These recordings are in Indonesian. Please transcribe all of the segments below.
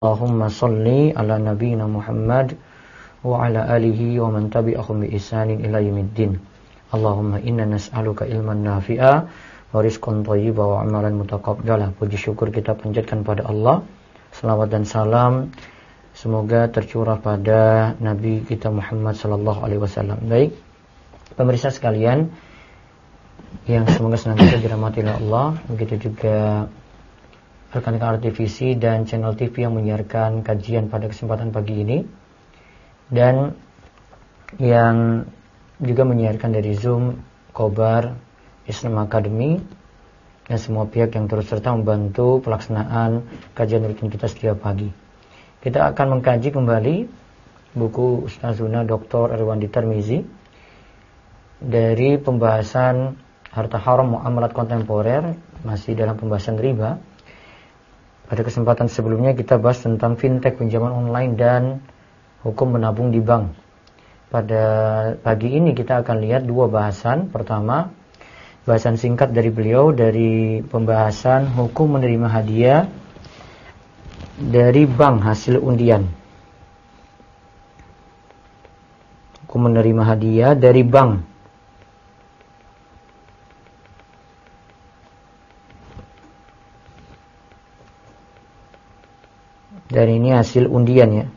Allahumma salli ala nabiyyina Muhammad wa ala alihi wa man tabi'ahum bi ihsanin ila yaumiddin. Allahumma inna nas'aluka ilman nafi'a wa rizqan thayyiban wa amalan mutaqabbala. Puji syukur kita panjatkan pada Allah. Selawat dan salam semoga tercurah pada Nabi kita Muhammad sallallahu alaihi wasallam. Baik, pemirsa sekalian yang semoga senantiasa dirahmati oleh Allah, begitu juga rekan-rekan televisi dan channel TV yang menyiarkan kajian pada kesempatan pagi ini, dan yang juga menyiarkan dari Zoom, Khobar, Islam Academy, dan semua pihak yang turut serta membantu pelaksanaan kajian rutin kita setiap pagi. Kita akan mengkaji kembali buku Ustazuna Dr. Erwandi Tarmizi dari pembahasan harta haram muamalat kontemporer, masih dalam pembahasan riba. Pada kesempatan sebelumnya kita bahas tentang fintech, pinjaman online, dan hukum menabung di bank. Pada pagi ini kita akan lihat dua bahasan. Pertama, bahasan singkat dari beliau dari pembahasan hukum menerima hadiah dari bank hasil undian. Hukum menerima hadiah dari bank. Dan ini hasil undian ya.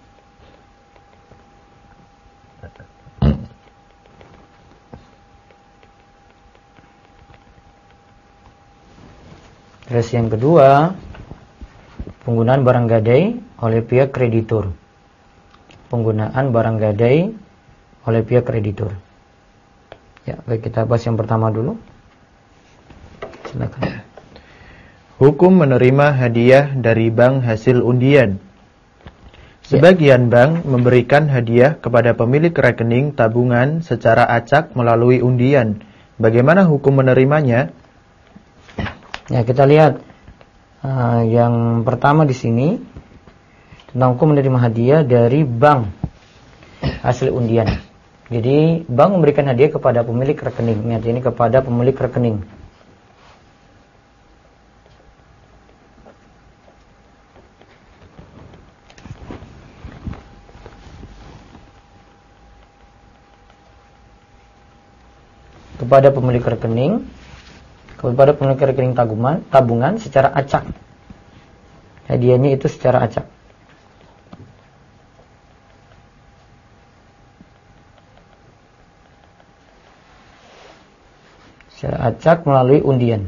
Terus yang kedua, penggunaan barang gadai oleh pihak kreditur. Penggunaan barang gadai oleh pihak kreditur. Ya, baik, kita bahas yang pertama dulu. Silakan. Hukum menerima hadiah dari bank hasil undian. Sebagian bank memberikan hadiah kepada pemilik rekening tabungan secara acak melalui undian. Bagaimana hukum menerimanya? Ya, kita lihat yang pertama di sini tentang hukum menerima hadiah dari bank hasil undian. Jadi bank memberikan hadiah kepada pemilik rekening. Ingat, ini kepada pemilik rekening. Kepada pemilik rekening tabungan secara acak. Hadiahnya itu secara acak. Secara acak melalui undian.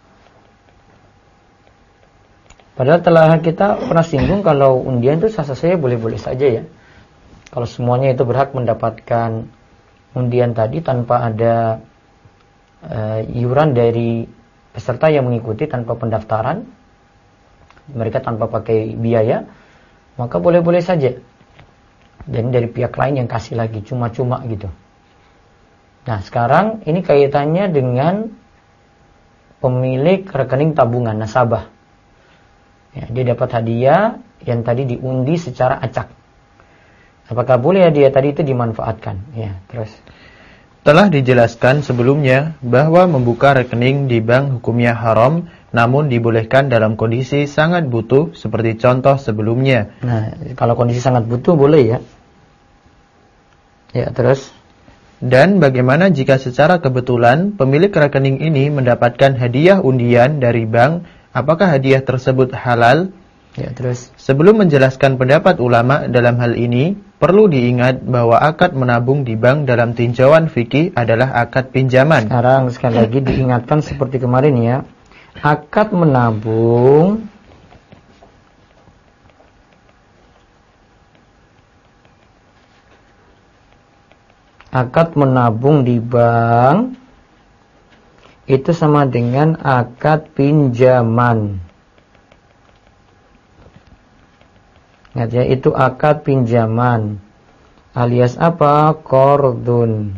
Padahal telah kita pernah singgung kalau undian itu sah-sah saja, boleh-boleh saja ya. Kalau semuanya itu berhak mendapatkan undian tadi tanpa ada iuran dari peserta yang mengikuti, tanpa pendaftaran, mereka tanpa pakai biaya, maka boleh-boleh saja. Dan dari pihak lain yang kasih lagi cuma-cuma gitu. Nah, sekarang ini kaitannya dengan pemilik rekening tabungan, nasabah. Ya, dia dapat hadiah yang tadi diundi secara acak. Apakah boleh hadiah tadi itu dimanfaatkan? Ya, terus. Telah dijelaskan sebelumnya bahwa membuka rekening di bank hukumnya haram, namun dibolehkan dalam kondisi sangat butuh seperti contoh sebelumnya. Nah, kalau kondisi sangat butuh boleh ya. Ya, terus. Dan bagaimana jika secara kebetulan pemilik rekening ini mendapatkan hadiah undian dari bank, apakah hadiah tersebut halal? Ya, terus. Sebelum menjelaskan pendapat ulama dalam hal ini, perlu diingat bahwa akad menabung di bank dalam tinjauan fikih adalah akad pinjaman. Sekarang sekali lagi diingatkan seperti kemarin ya. Akad menabung di bank itu sama dengan akad pinjaman. Ingat ya, itu akad pinjaman alias apa? Qardun.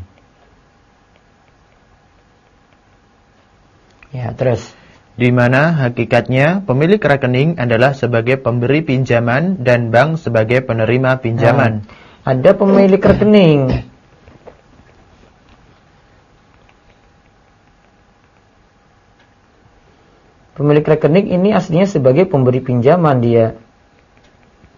Ya, terus. Di mana hakikatnya pemilik rekening adalah sebagai pemberi pinjaman dan bank sebagai penerima pinjaman. Nah, ada pemilik rekening. Pemilik rekening ini aslinya sebagai pemberi pinjaman dia.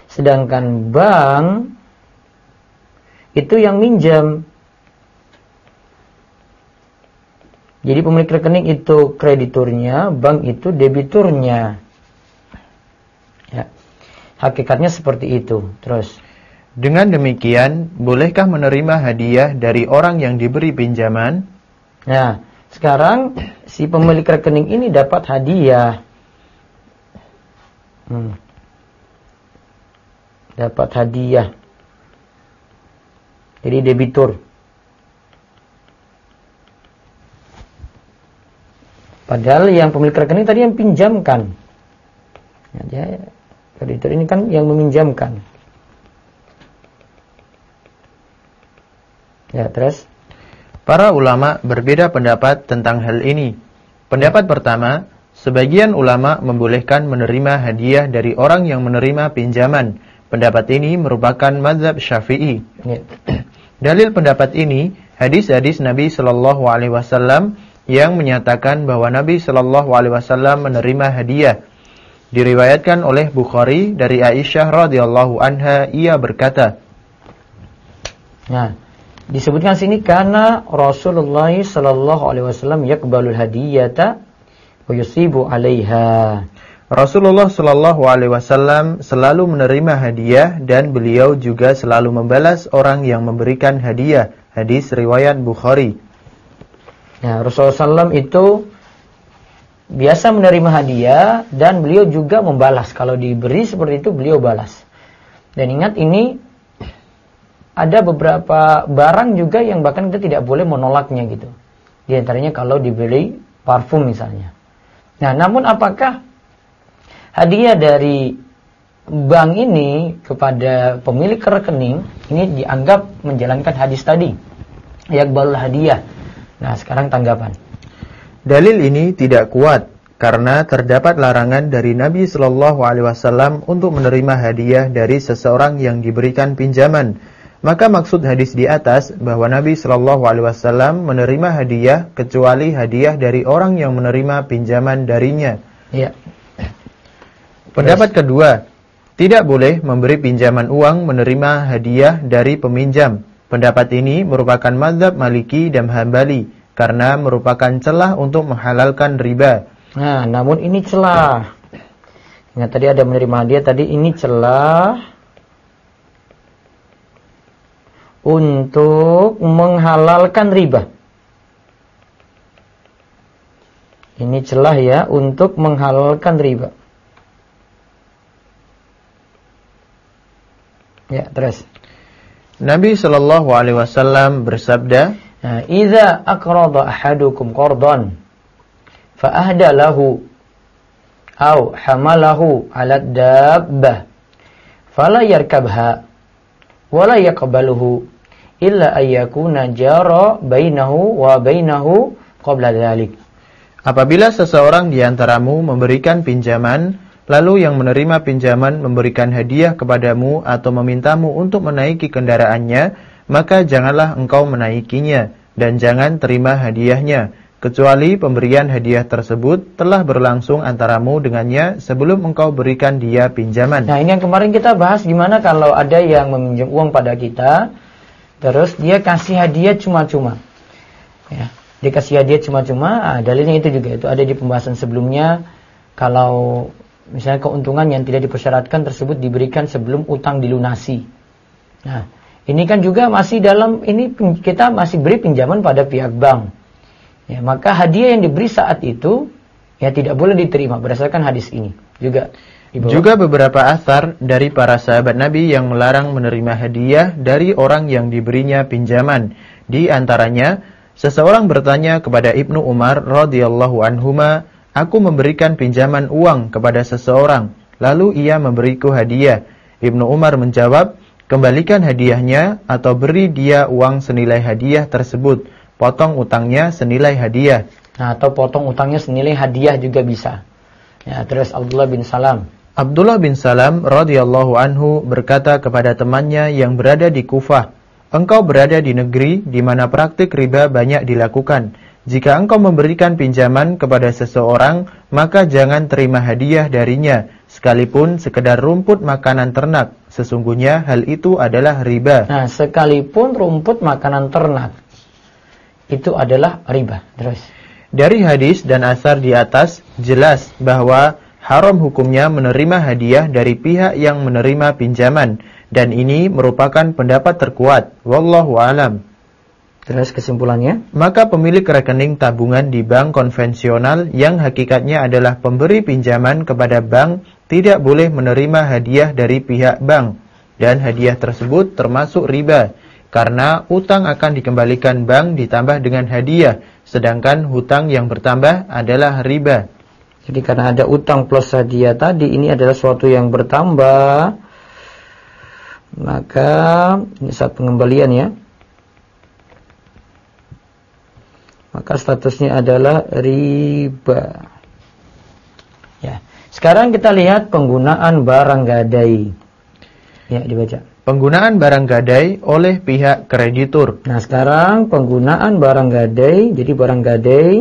Sedangkan bank itu yang minjam. Jadi pemilik rekening itu krediturnya, bank itu debiturnya. Ya. Hakikatnya seperti itu. Terus, dengan demikian, bolehkah menerima hadiah dari orang yang diberi pinjaman? Nah, sekarang si pemilik rekening ini dapat hadiah. Dapat hadiah. Jadi debitur. Padahal yang pemilik rekening tadi yang pinjamkan. Ya, kreditur ini kan yang meminjamkan. Ya, terus para ulama berbeda pendapat tentang hal ini. Pendapat pertama, sebagian ulama membolehkan menerima hadiah dari orang yang menerima pinjaman. Pendapat ini merupakan mazhab Syafi'i. Ya. Dalil pendapat ini hadis-hadis Nabi sallallahu alaihi wasallam yang menyatakan bahwa Nabi sallallahu alaihi wasallam menerima hadiah. Diriwayatkan oleh Bukhari dari Aisyah radhiyallahu anha, ia berkata. Nah, disebutkan sini karena Rasulullah sallallahu alaihi wasallam yaqbalul hadiyata wa yusibu 'alaiha. Rasulullah sallallahu alaihi wasallam selalu menerima hadiah dan beliau juga selalu membalas orang yang memberikan hadiah. Hadis riwayat Bukhari. Nah, Rasulullah SAW itu biasa menerima hadiah dan beliau juga membalas. Kalau diberi seperti itu beliau balas. Dan ingat ini ada beberapa barang juga yang bahkan kita tidak boleh menolaknya gitu. Di antaranya kalau dibeli parfum misalnya. Nah, namun apakah hadiah dari bank ini kepada pemilik rekening ini dianggap menjalankan hadis tadi? Yaqbalul hadiah. Nah, sekarang tanggapan. Dalil ini tidak kuat karena terdapat larangan dari Nabi sallallahu alaihi wasallam untuk menerima hadiah dari seseorang yang diberikan pinjaman. Maka maksud hadis di atas bahwa Nabi sallallahu alaihi wasallam menerima hadiah kecuali hadiah dari orang yang menerima pinjaman darinya. Ya. Pendapat kedua, tidak boleh memberi pinjaman uang menerima hadiah dari peminjam. Pendapat ini merupakan mazhab Maliki dan Hambali karena merupakan celah untuk menghalalkan riba. Nah, namun ini celah. Ingat tadi ada menerima hadiah, tadi ini celah untuk menghalalkan riba. Ini celah ya untuk menghalalkan riba. Ya, terus. Nabi sallallahu alaihi wasallam bersabda, Nah, idza aqrada ahadukum qardan fa ahda lahu aw hamalahu 'ala dabbah fala yarkabha wa la yaqbaluhu illa ayyakuna jara bainahu wa bainahu qabla dzalik. apabila seseorang di antaramu memberikan pinjaman, lalu yang menerima pinjaman memberikan hadiah kepadamu atau memintamu untuk menaiki kendaraannya, maka janganlah engkau menaikinya, dan jangan terima hadiahnya, kecuali pemberian hadiah tersebut telah berlangsung antaramu dengannya sebelum engkau berikan dia pinjaman. Nah, ini yang kemarin kita bahas, gimana kalau ada yang meminjam uang pada kita, terus dia kasih hadiah cuma-cuma. Ya, dia kasih hadiah cuma-cuma, dalilnya itu juga, itu ada di pembahasan sebelumnya, kalau misalnya keuntungan yang tidak dipersyaratkan tersebut diberikan sebelum utang dilunasi. Nah, ini kan juga masih dalam, ini kita masih beri pinjaman pada pihak bank. Ya, maka hadiah yang diberi saat itu ya tidak boleh diterima berdasarkan hadis ini. Juga beberapa athar dari para sahabat Nabi yang melarang menerima hadiah dari orang yang diberinya pinjaman. Di antaranya, seseorang bertanya kepada Ibnu Umar radhiyallahu anhuma, "Aku memberikan pinjaman uang kepada seseorang, lalu ia memberiku hadiah." Ibnu Umar menjawab, "Kembalikan hadiahnya atau beri dia uang senilai hadiah tersebut. Potong utangnya senilai hadiah." Nah, atau potong utangnya senilai hadiah juga bisa. Ya, terus Abdullah bin Salam radhiyallahu anhu berkata kepada temannya yang berada di Kufah, "Engkau berada di negeri di mana praktik riba banyak dilakukan. Jika engkau memberikan pinjaman kepada seseorang, maka jangan terima hadiah darinya, sekalipun sekedar rumput makanan ternak. Sesungguhnya hal itu adalah riba. Nah, sekalipun rumput makanan ternak itu adalah riba. Terus. Dari hadis dan asar di atas jelas bahwa haram hukumnya menerima hadiah dari pihak yang menerima pinjaman, dan ini merupakan pendapat terkuat. Wallahu a'lam. Terus kesimpulannya? Maka pemilik rekening tabungan di bank konvensional yang hakikatnya adalah pemberi pinjaman kepada bank tidak boleh menerima hadiah dari pihak bank, dan hadiah tersebut termasuk riba karena utang akan dikembalikan bank ditambah dengan hadiah, sedangkan hutang yang bertambah adalah riba. Jadi karena ada utang plus hadiah tadi, ini adalah suatu yang bertambah, maka ini saat pengembalian ya, maka statusnya adalah riba. Ya. Sekarang kita lihat penggunaan barang gadai. Ya, dibaca. Penggunaan barang gadai oleh pihak kreditur. Nah, sekarang penggunaan barang gadai. Jadi barang gadai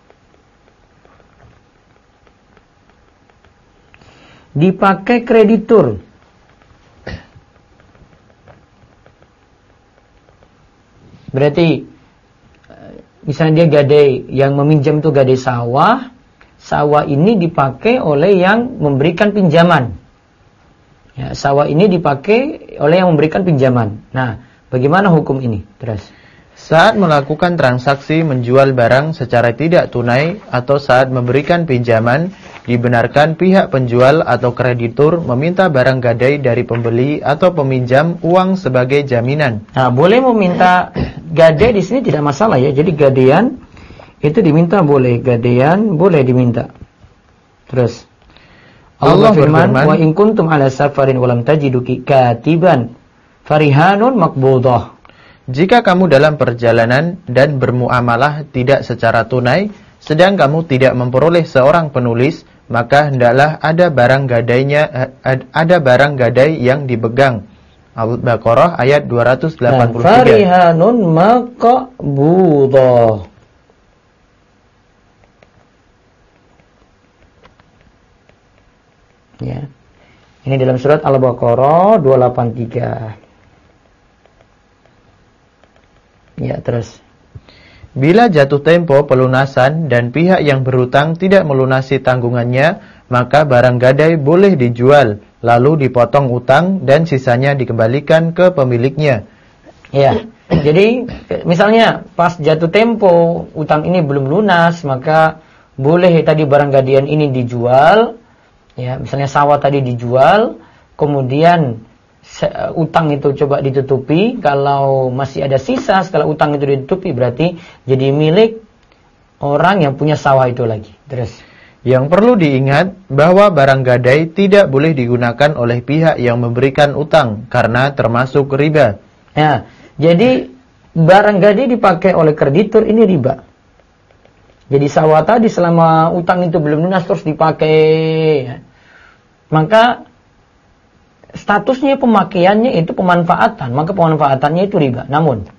dipakai kreditur. Berarti misalnya dia gadai, yang meminjam itu gadai sawah. Sawah ini dipakai oleh yang memberikan pinjaman. Ya, sawah ini dipakai oleh yang memberikan pinjaman. Nah, bagaimana hukum ini? Terus. Saat melakukan transaksi menjual barang secara tidak tunai atau saat memberikan pinjaman, dibenarkan pihak penjual atau kreditur meminta barang gadai dari pembeli atau peminjam uang sebagai jaminan. Nah, boleh meminta gadai di sini tidak masalah ya. Jadi gadaian itu diminta boleh, gadaian boleh diminta. Terus. Allah firman, wa in kuntum ala safarin walam tajidu katiban farihanun maqbudah. Jika kamu dalam perjalanan dan bermuamalah tidak secara tunai, sedang kamu tidak memperoleh seorang penulis, maka hendaklah ada barang gadai yang dipegang. Al-Baqarah ayat 283. Farihanun maqbudah. Ya. Ini dalam surat Al-Baqarah 283. Ya, terus. Bila jatuh tempo pelunasan dan pihak yang berhutang tidak melunasi tanggungannya, maka barang gadai boleh dijual, lalu dipotong utang dan sisanya dikembalikan ke pemiliknya. Ya. Jadi, misalnya pas jatuh tempo utang ini belum lunas, maka boleh tadi barang gadaian ini dijual. Ya, misalnya sawah tadi dijual, kemudian utang itu coba ditutupi. Kalau masih ada sisa setelah utang itu ditutupi, berarti jadi milik orang yang punya sawah itu lagi. Terus. Yang perlu diingat bahwa barang gadai tidak boleh digunakan oleh pihak yang memberikan utang karena termasuk riba. Ya, jadi barang gadai dipakai oleh kreditur ini riba. Jadi sawah tadi selama utang itu belum lunas terus dipakai, ya, maka statusnya pemakaiannya itu pemanfaatan, maka pemanfaatannya itu riba. Namun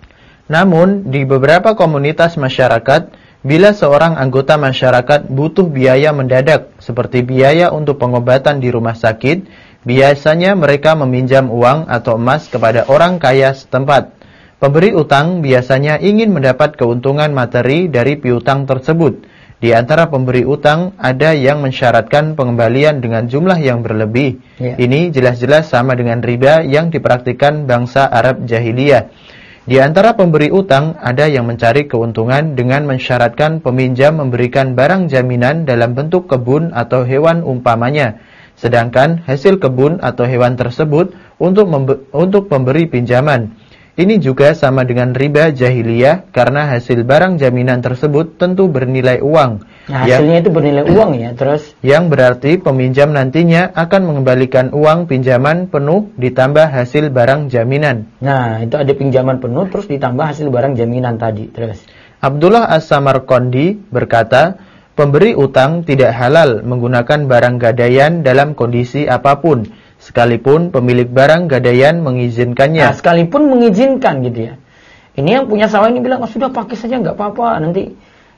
di beberapa komunitas masyarakat, bila seorang anggota masyarakat butuh biaya mendadak, seperti biaya untuk pengobatan di rumah sakit, biasanya mereka meminjam uang atau emas kepada orang kaya setempat. Pemberi utang biasanya ingin mendapat keuntungan materi dari piutang tersebut. Di antara pemberi utang ada yang mensyaratkan pengembalian dengan jumlah yang berlebih. Ya. Ini jelas-jelas sama dengan riba yang dipraktikkan bangsa Arab jahiliyah. Di antara pemberi utang ada yang mencari keuntungan dengan mensyaratkan peminjam memberikan barang jaminan dalam bentuk kebun atau hewan umpamanya. Sedangkan hasil kebun atau hewan tersebut untuk pemberi pinjaman. Ini juga sama dengan riba jahiliyah karena hasil barang jaminan tersebut tentu bernilai uang. Nah, hasilnya itu bernilai uang ya, terus. Yang berarti peminjam nantinya akan mengembalikan uang pinjaman penuh ditambah hasil barang jaminan. Nah, itu ada pinjaman penuh terus ditambah hasil barang jaminan tadi, terus. Abdullah As-Samarqandi berkata, pemberi utang tidak halal menggunakan barang gadaian dalam kondisi apapun, sekalipun pemilik barang gadaian mengizinkannya. Nah, sekalipun mengizinkan gitu ya. Ini yang punya sawah ini bilang, sudah pakai saja nggak apa-apa, nanti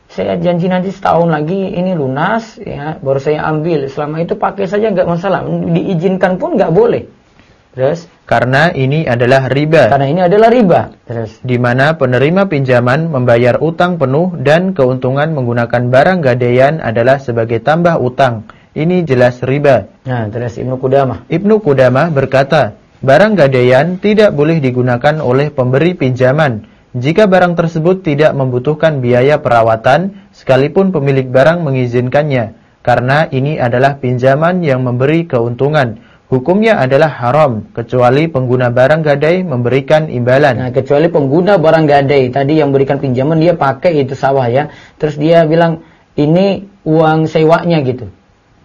saya janji nanti setahun lagi ini lunas, ya, baru saya ambil. Selama itu pakai saja nggak masalah. Diizinkan pun nggak boleh. Terus? Karena ini adalah riba. Karena ini adalah riba. Terus? Di mana penerima pinjaman membayar utang penuh dan keuntungan menggunakan barang gadaian adalah sebagai tambah utang. Ini jelas riba. Nah, terus Ibnu Qudamah. Ibnu Qudamah berkata, barang gadaian tidak boleh digunakan oleh pemberi pinjaman jika barang tersebut tidak membutuhkan biaya perawatan, sekalipun pemilik barang mengizinkannya, karena ini adalah pinjaman yang memberi keuntungan. Hukumnya adalah haram, kecuali pengguna barang gadai memberikan imbalan. Nah, kecuali pengguna barang gadai, tadi yang berikan pinjaman dia pakai itu sawah ya, terus dia bilang ini uang sewanya gitu,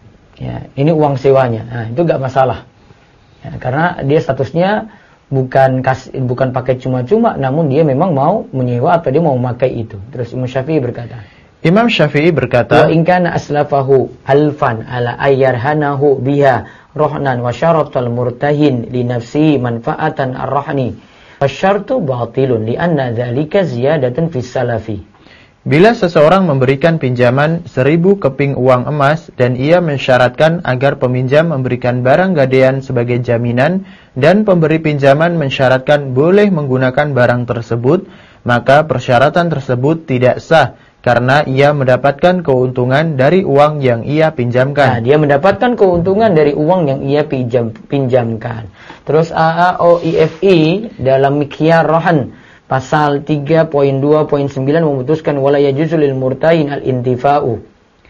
ya ini uang sewanya, nah itu gak masalah, ya, karena dia statusnya bukan pakai cuma-cuma, namun dia memang mau menyewa atau dia mau memakai itu. Terus Imam Syafi'i berkata, wa in kana aslafahu alfan ala ayyarhanahu biha rohnan wa syaratal murtahin li nafsihi manfaatan ar-rahni fasyartu batilun li anna dzalika ziyadatun fis salafi. Bila seseorang memberikan pinjaman 1000 keping uang emas dan ia mensyaratkan agar peminjam memberikan barang gadaian sebagai jaminan dan pemberi pinjaman mensyaratkan boleh menggunakan barang tersebut, maka persyaratan tersebut tidak sah karena ia mendapatkan keuntungan dari uang yang ia pinjamkan. Nah, dia mendapatkan keuntungan dari uang yang ia pinjamkan. Terus AAOIFI dalam Mikyar Rohan Pasal 3.2.9 memutuskan wala yajuzu lil murtahin al-intifa'u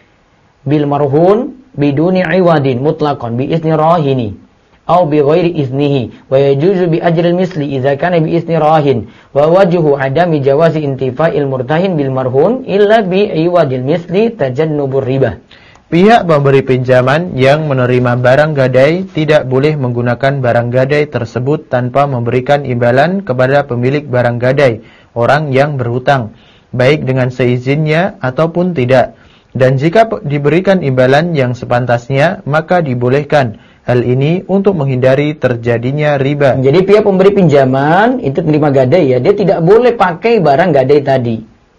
bil marhun biduni iwadin mutlaqan bi izni rahini aw bi ghairi iznihi wa yajuzu bi ajril misli idza kana bi izni rahin wa wajhu adami jawazi intifa'il murtahin bil marhun illa bi iwadil misli tajannubur riba. Pihak pemberi pinjaman yang menerima barang gadai tidak boleh menggunakan barang gadai tersebut tanpa memberikan imbalan kepada pemilik barang gadai, orang yang berhutang, baik dengan seizinnya ataupun tidak. Dan jika diberikan imbalan yang sepantasnya, maka dibolehkan. Hal ini untuk menghindari terjadinya riba. Jadi pihak pemberi pinjaman itu menerima gadai ya, dia tidak boleh pakai barang gadai tadi.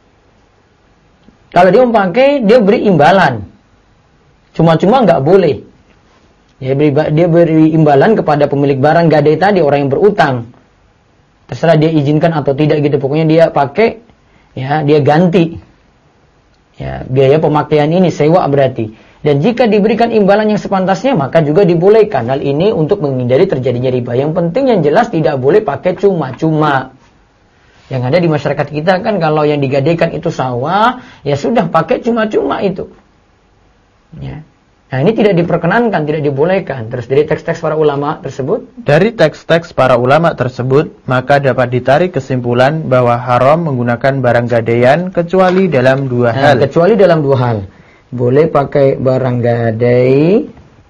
Kalau dia memakai, dia beri imbalan. Cuma-cuma nggak boleh. Dia beri imbalan kepada pemilik barang gadai tadi, orang yang berutang. Terserah dia izinkan atau tidak gitu. Pokoknya dia pakai, ya dia ganti. Ya, biaya pemakaian ini sewa berarti. Dan jika diberikan imbalan yang sepantasnya, maka juga dibolehkan. Hal ini untuk menghindari terjadinya riba. Yang penting yang jelas tidak boleh pakai cuma-cuma. Yang ada di masyarakat kita kan kalau yang digadaikan itu sawah, ya sudah pakai cuma-cuma itu. Ya. Nah ini tidak diperkenankan, tidak dibolehkan. Terus dari teks-teks para ulama tersebut? Dari teks-teks para ulama tersebut, maka dapat ditarik kesimpulan bahwa haram menggunakan barang gadaian kecuali dalam dua hal. Kecuali dalam dua hal. Boleh pakai barang gadai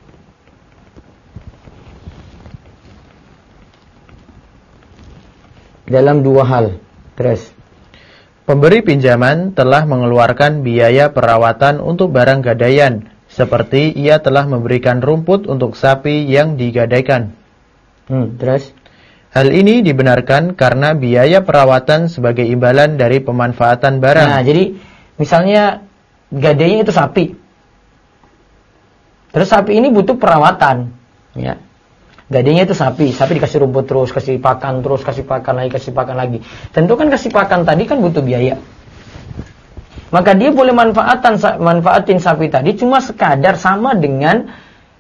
dalam dua hal. Terus pemberi pinjaman telah mengeluarkan biaya perawatan untuk barang gadaian, seperti ia telah memberikan rumput untuk sapi yang digadaikan. Terus? Hal ini dibenarkan karena biaya perawatan sebagai imbalan dari pemanfaatan barang. Nah, jadi misalnya gadainya itu sapi. Terus sapi ini butuh perawatan, ya. Gadainya itu sapi dikasih rumput terus, kasih pakan terus, kasih pakan lagi. Tentu kan kasih pakan tadi kan butuh biaya. Maka dia boleh manfaatin sapi tadi cuma sekadar sama dengan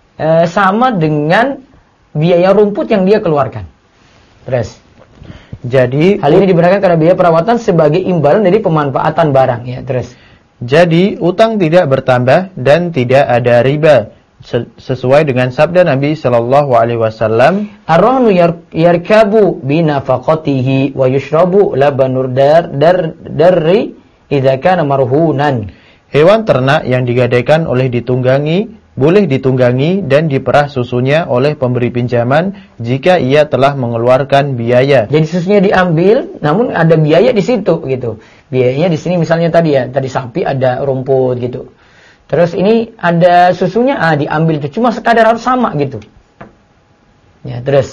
biaya rumput yang dia keluarkan. Terus. Jadi hal ini dibenarkan karena biaya perawatan sebagai imbalan dari pemanfaatan barang, ya. Terus. Jadi utang tidak bertambah dan tidak ada riba. Sesuai dengan sabda Nabi sallallahu alaihi wasallam, ar-rahnu yarkabu binafaqatihi wa yushrabu labanur darri idza kana marhunan. Hewan ternak yang digadaikan boleh ditunggangi dan diperah susunya oleh pemberi pinjaman jika ia telah mengeluarkan biaya. Jadi susunya diambil, namun ada biaya di situ gitu. Biayanya di sini misalnya tadi sapi ada rumput gitu. Terus ini ada susunya, diambil itu cuma sekadar harus sama gitu. Ya, terus.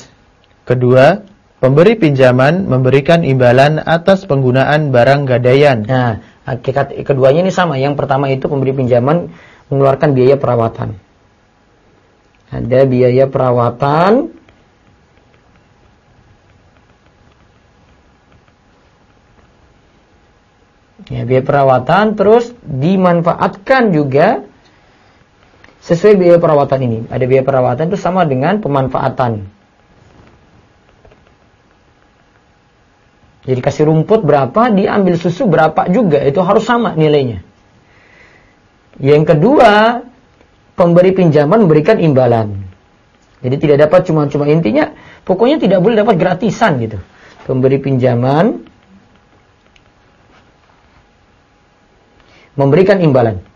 Kedua, pemberi pinjaman memberikan imbalan atas penggunaan barang gadaian. Nah, Hakikat keduanya ini sama. Yang pertama itu pemberi pinjaman mengeluarkan biaya perawatan. Ada biaya perawatan. Ya, biaya perawatan terus dimanfaatkan juga sesuai biaya perawatan ini. Ada biaya perawatan itu sama dengan pemanfaatan. Jadi kasih rumput berapa, diambil susu berapa juga, itu harus sama nilainya. Yang kedua, pemberi pinjaman memberikan imbalan. Jadi tidak dapat cuma-cuma, intinya pokoknya tidak boleh dapat gratisan gitu. Pemberi pinjaman memberikan imbalan.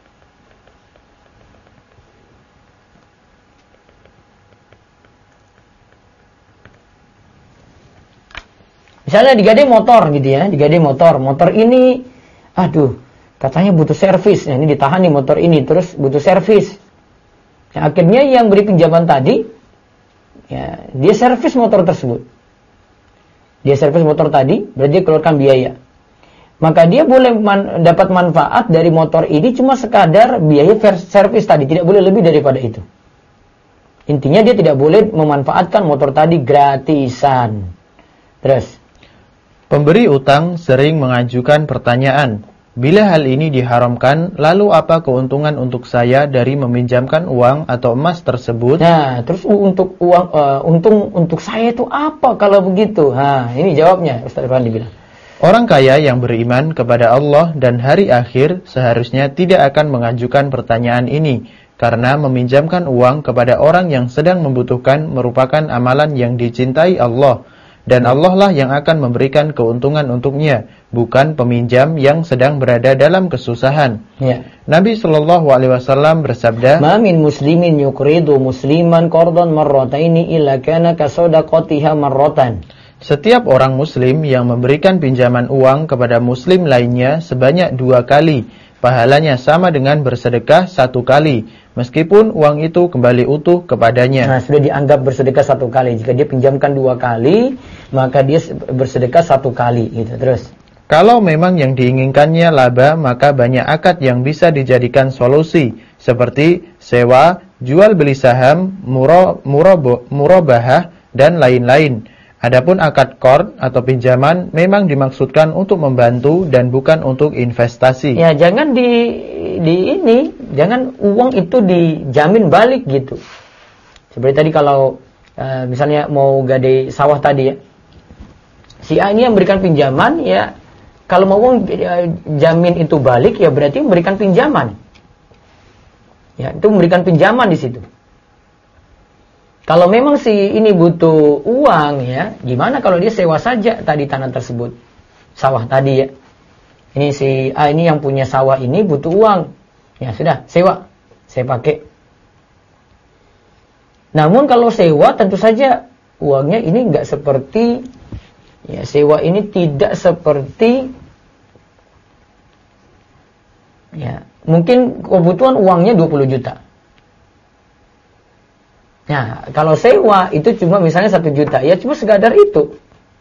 Misalnya digadai motor gitu ya, digadai motor ini, katanya butuh servis, ya, ini ditahan nih motor ini, terus butuh servis. Nah, akhirnya yang beri pinjaman tadi, ya, dia servis motor tersebut. Dia servis motor tadi, berarti dia keluarkan biaya. Maka dia boleh dapat manfaat dari motor ini cuma sekadar biaya servis tadi, tidak boleh lebih daripada itu. Intinya dia tidak boleh memanfaatkan motor tadi gratisan. Terus, pemberi utang sering mengajukan pertanyaan, bila hal ini diharamkan, lalu apa keuntungan untuk saya dari meminjamkan uang atau emas tersebut? Nah, terus untuk uang, untung untuk saya itu apa kalau begitu? Nah, ini jawabnya Ustaz Irfan bilang. Orang kaya yang beriman kepada Allah dan hari akhir seharusnya tidak akan mengajukan pertanyaan ini, karena meminjamkan uang kepada orang yang sedang membutuhkan merupakan amalan yang dicintai Allah. Dan Allah lah yang akan memberikan keuntungan untuknya, bukan peminjam yang sedang berada dalam kesusahan. Ya. Nabi SAW bersabda, "Ma min muslimin yuqridu musliman qardan marrataini illa kana kasodaqatiha marratan." Setiap orang muslim yang memberikan pinjaman uang kepada muslim lainnya sebanyak 2 kali, pahalanya sama dengan bersedekah 1 kali, meskipun uang itu kembali utuh kepadanya. Nah, sudah dianggap bersedekah 1 kali. Jika dia pinjamkan 2 kali, maka dia bersedekah 1 kali. Gitu. Terus, kalau memang yang diinginkannya laba, maka banyak akad yang bisa dijadikan solusi, seperti sewa, jual beli saham, murabahah, dan lain-lain. Adapun akad qard atau pinjaman memang dimaksudkan untuk membantu dan bukan untuk investasi. Ya, jangan jangan uang itu dijamin balik gitu. Seperti tadi kalau misalnya mau gadai sawah tadi ya. Si A ini yang memberikan pinjaman ya, kalau mau uang jamin itu balik ya berarti memberikan pinjaman. Ya, itu memberikan pinjaman di situ. Kalau memang si ini butuh uang ya, gimana kalau dia sewa saja tadi tanah tersebut, sawah tadi ya. Ini si A ini yang punya sawah ini butuh uang, ya sudah sewa, saya pakai. Namun kalau sewa tentu saja uangnya ini nggak seperti, ya sewa ini tidak seperti, ya mungkin kebutuhan uangnya 20 juta. Nah, kalau sewa itu cuma misalnya 1 juta, ya cuma sekadar itu.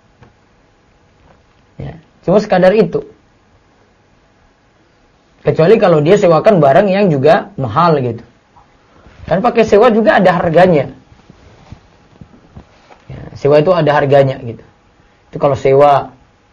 Ya, cuma sekadar itu. Kecuali kalau dia sewakan barang yang juga mahal gitu. Kan pakai sewa juga ada harganya. Ya, sewa itu ada harganya gitu. Itu kalau sewa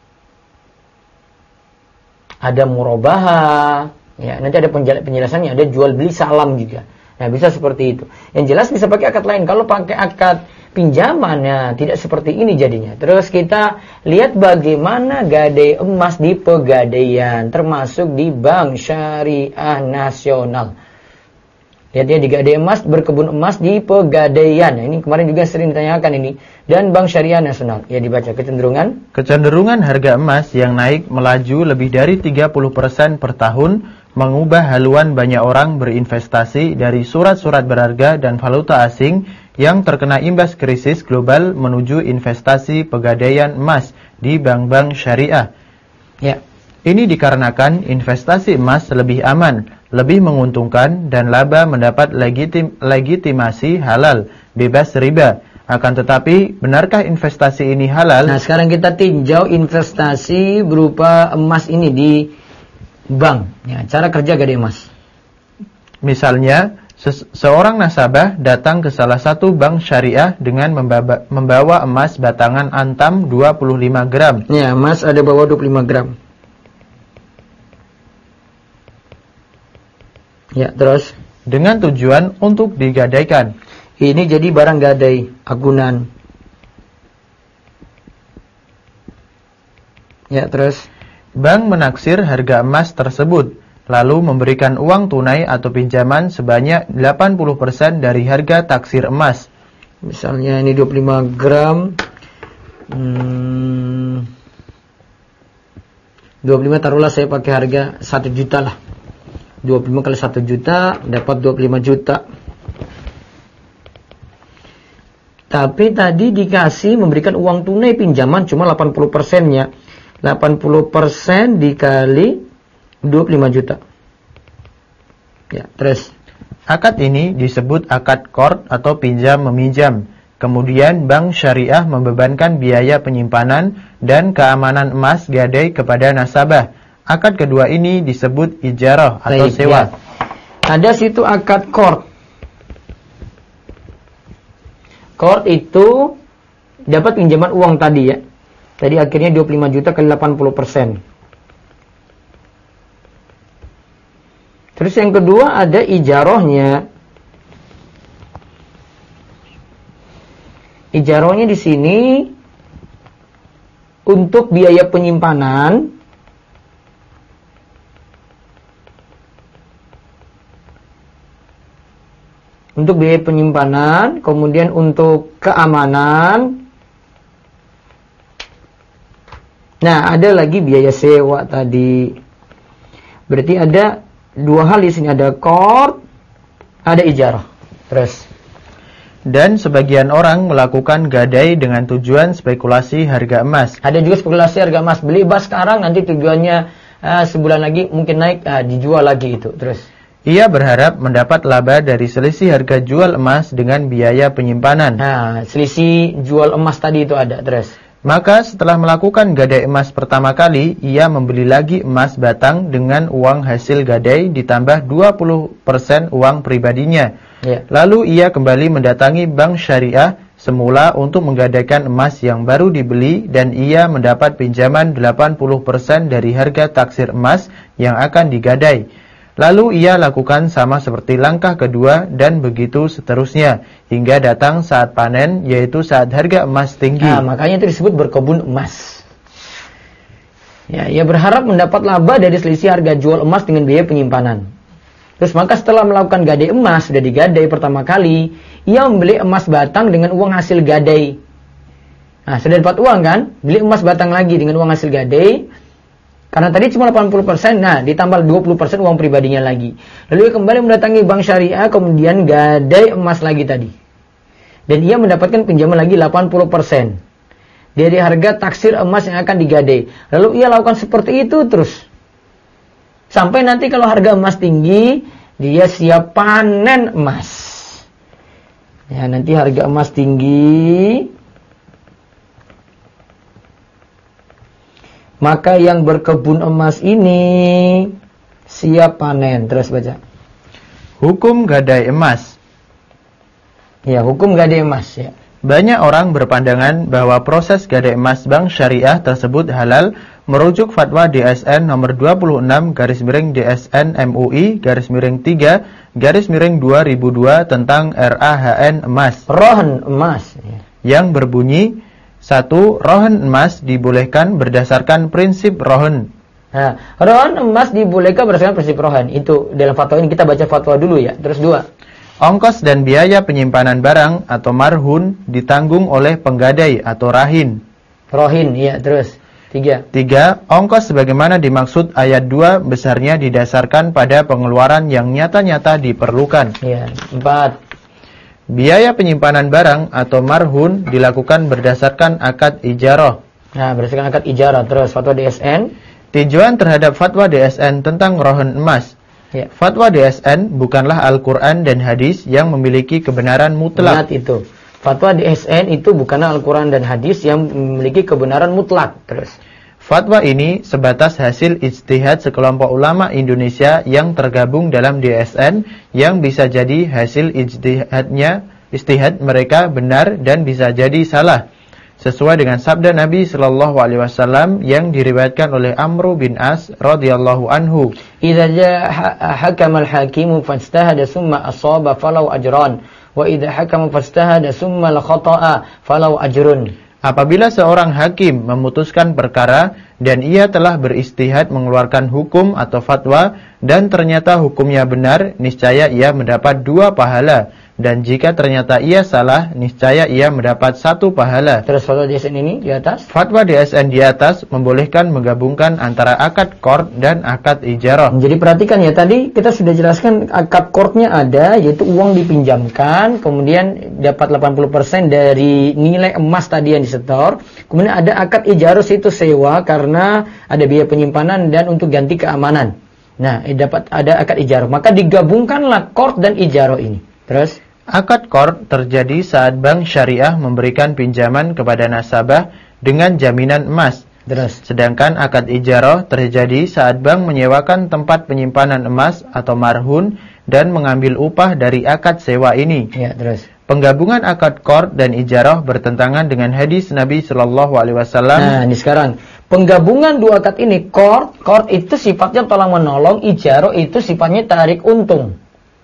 ada murabahah, ya nanti ada penjelasannya, ada jual beli salam juga. Nah, bisa seperti itu. Yang jelas bisa pakai akad lain. Kalau pakai akad pinjamannya tidak seperti ini jadinya. Terus kita lihat bagaimana gadai emas di Pegadaian, termasuk di Bank Syariah Nasional. Lihat ya, di gadai emas, berkebun emas di Pegadaian. Nah, ini kemarin juga sering ditanyakan ini. Dan Bank Syariah Nasional. Ya, dibaca kecenderungan. Kecenderungan harga emas yang naik melaju lebih dari 30% per tahun mengubah haluan banyak orang berinvestasi dari surat-surat berharga dan valuta asing yang terkena imbas krisis global menuju investasi pegadaian emas di bank-bank syariah. Ya. Ini dikarenakan investasi emas lebih aman, lebih menguntungkan, dan laba mendapat legitimasi halal, bebas riba. Akan tetapi, benarkah investasi ini halal? Nah, sekarang kita tinjau investasi berupa emas ini di bank. Ya, cara kerja gadai emas. Misalnya, seorang nasabah datang ke salah satu bank syariah dengan membawa emas batangan antam 25 gram. Ya, emas ada bawa 25 gram. Ya, terus? Dengan tujuan untuk digadaikan. Ini jadi barang gadai, agunan. Ya, terus? Bank menaksir harga emas tersebut, lalu memberikan uang tunai atau pinjaman sebanyak 80% dari harga taksir emas. Misalnya ini 25 gram. 25 taruhlah saya pakai harga 1 juta lah. 25 kali 1 juta dapat 25 juta. Tapi tadi dikasih memberikan uang tunai pinjaman cuma 80%-nya. 80% dikali 25 juta. Ya, terus. Akad ini disebut akad qard atau pinjam-meminjam. Kemudian bank syariah membebankan biaya penyimpanan dan keamanan emas gadai kepada nasabah. Akad kedua ini disebut ijarah atau sewa. Ya. Ada situ akad qard. Qard itu dapat pinjaman uang tadi ya. Tadi akhirnya 25 juta kali 80%. Terus yang kedua ada ijarahnya. Ijarahnya di sini untuk biaya penyimpanan. Untuk biaya penyimpanan, kemudian untuk keamanan. Nah, ada lagi biaya sewa tadi. Berarti ada dua hal di sini, ada qard, ada ijarah. Terus. Dan sebagian orang melakukan gadai dengan tujuan spekulasi harga emas. Ada juga spekulasi harga emas. Beli emas sekarang, nanti tujuannya sebulan lagi mungkin naik, dijual lagi itu. Terus. Ia berharap mendapat laba dari selisih harga jual emas dengan biaya penyimpanan. Nah, selisih jual emas tadi itu ada. Terus. Maka setelah melakukan gadai emas pertama kali, ia membeli lagi emas batang dengan uang hasil gadai ditambah 20% uang pribadinya. Ya. Lalu ia kembali mendatangi bank syariah semula untuk menggadaikan emas yang baru dibeli dan ia mendapat pinjaman 80% dari harga taksir emas yang akan digadai. Lalu ia lakukan sama seperti langkah kedua dan begitu seterusnya hingga datang saat panen, yaitu saat harga emas tinggi. Nah, makanya itu disebut berkebun emas. Ya, ia berharap mendapat laba dari selisih harga jual emas dengan biaya penyimpanan. Terus maka setelah melakukan gadai emas, sudah digadai pertama kali, ia membeli emas batang dengan uang hasil gadai. Nah, sudah dapat uang kan? Beli emas batang lagi dengan uang hasil gadai. Karena tadi cuma 80%, nah ditambah 20% uang pribadinya lagi. Lalu ia kembali mendatangi bank syariah, kemudian gadai emas lagi tadi. Dan ia mendapatkan pinjaman lagi 80% dari harga taksir emas yang akan digadai. Lalu ia lakukan seperti itu terus. Sampai nanti kalau harga emas tinggi, dia siap panen emas. Ya, nanti harga emas tinggi, maka yang berkebun emas ini siap panen. Terus baca. Hukum gadai emas. Ya, hukum gadai emas ya. Banyak orang berpandangan bahwa proses gadai emas bank syariah tersebut halal merujuk fatwa DSN nomor 26/DSN MUI /3/2002 tentang RAHN emas. Rohan emas ya. Yang berbunyi 1. Rohan emas dibolehkan berdasarkan prinsip rohan. Nah, rohan emas dibolehkan berdasarkan prinsip rohan. Itu dalam fatwa ini, kita baca fatwa dulu ya. Terus 2. Ongkos dan biaya penyimpanan barang atau marhun ditanggung oleh penggadai atau rahin. Rohin, ya. Terus 3. 3. Ongkos sebagaimana dimaksud ayat 2 besarnya didasarkan pada pengeluaran yang nyata-nyata diperlukan. Ya. 4. Biaya penyimpanan barang atau marhun dilakukan berdasarkan akad ijarah. Nah, berdasarkan akad ijarah. Terus fatwa DSN. Tinjauan terhadap fatwa DSN tentang rohan emas. Ya. Fatwa DSN bukanlah Al-Quran dan hadis yang memiliki kebenaran mutlak. Ingat itu. Fatwa DSN itu bukanlah Al-Quran dan hadis yang memiliki kebenaran mutlak. Terus. Fatwa ini sebatas hasil ijtihad sekelompok ulama Indonesia yang tergabung dalam DSN yang bisa jadi hasil ijtihad mereka benar dan bisa jadi salah. Sesuai dengan sabda Nabi sallallahu alaihi wasallam yang diriwayatkan oleh Amr bin As radhiyallahu anhu, "Idza hakama al-hakimu fajtahada summa asaba falau ajran, wa idza hakama fajtahada summa khata'a falau ajrun." Apabila seorang hakim memutuskan perkara dan ia telah beristihad mengeluarkan hukum atau fatwa dan ternyata hukumnya benar, niscaya ia mendapat 2 pahala. Dan jika ternyata ia salah, niscaya ia mendapat 1 pahala. Terus fatwa DSN ini di atas? Fatwa DSN di atas membolehkan menggabungkan antara akad qard dan akad ijarah. Jadi perhatikan ya, tadi kita sudah jelaskan akad qardnya ada, yaitu uang dipinjamkan, kemudian dapat 80% dari nilai emas tadi yang disetor. Kemudian ada akad ijarah, itu sewa karena ada biaya penyimpanan dan untuk ganti keamanan. Nah, dapat ada akad ijarah. Maka digabungkanlah qard dan ijarah ini. Terus akad qard terjadi saat bank syariah memberikan pinjaman kepada nasabah dengan jaminan emas. Terus. Sedangkan akad ijarah terjadi saat bank menyewakan tempat penyimpanan emas atau marhun dan mengambil upah dari akad sewa ini. Ya, terus. Penggabungan akad qard dan ijarah bertentangan dengan hadis Nabi sallallahu alaihi wasallam. Nah, ini sekarang penggabungan 2 akad ini, qard itu sifatnya tolong menolong, ijarah itu sifatnya tarik untung.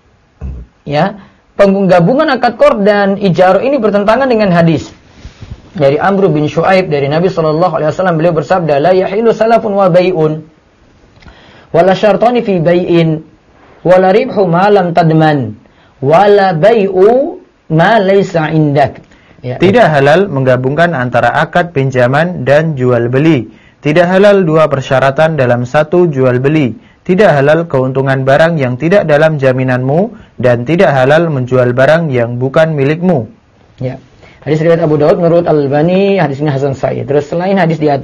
Ya. Penggabungan akad qard dan ijarah ini bertentangan dengan hadis dari Amr bin Shu'aib dari Nabi sallallahu alaihi wasallam. Beliau bersabda, "La yahilu salafun wa bai'un wala syartani fi bai'in wala ribhu ma lam tadman wala bai'u ma laysa indak." Ya, tidak halal menggabungkan antara akad pinjaman dan jual beli. Tidak halal 2 persyaratan dalam 1 jual beli. Tidak halal keuntungan barang yang tidak dalam jaminanmu dan tidak halal menjual barang yang bukan milikmu. Ya. Hadis riwayat Abu Daud menurut Al-Albani, hadis ini hasan sahih. Terus selain hadis di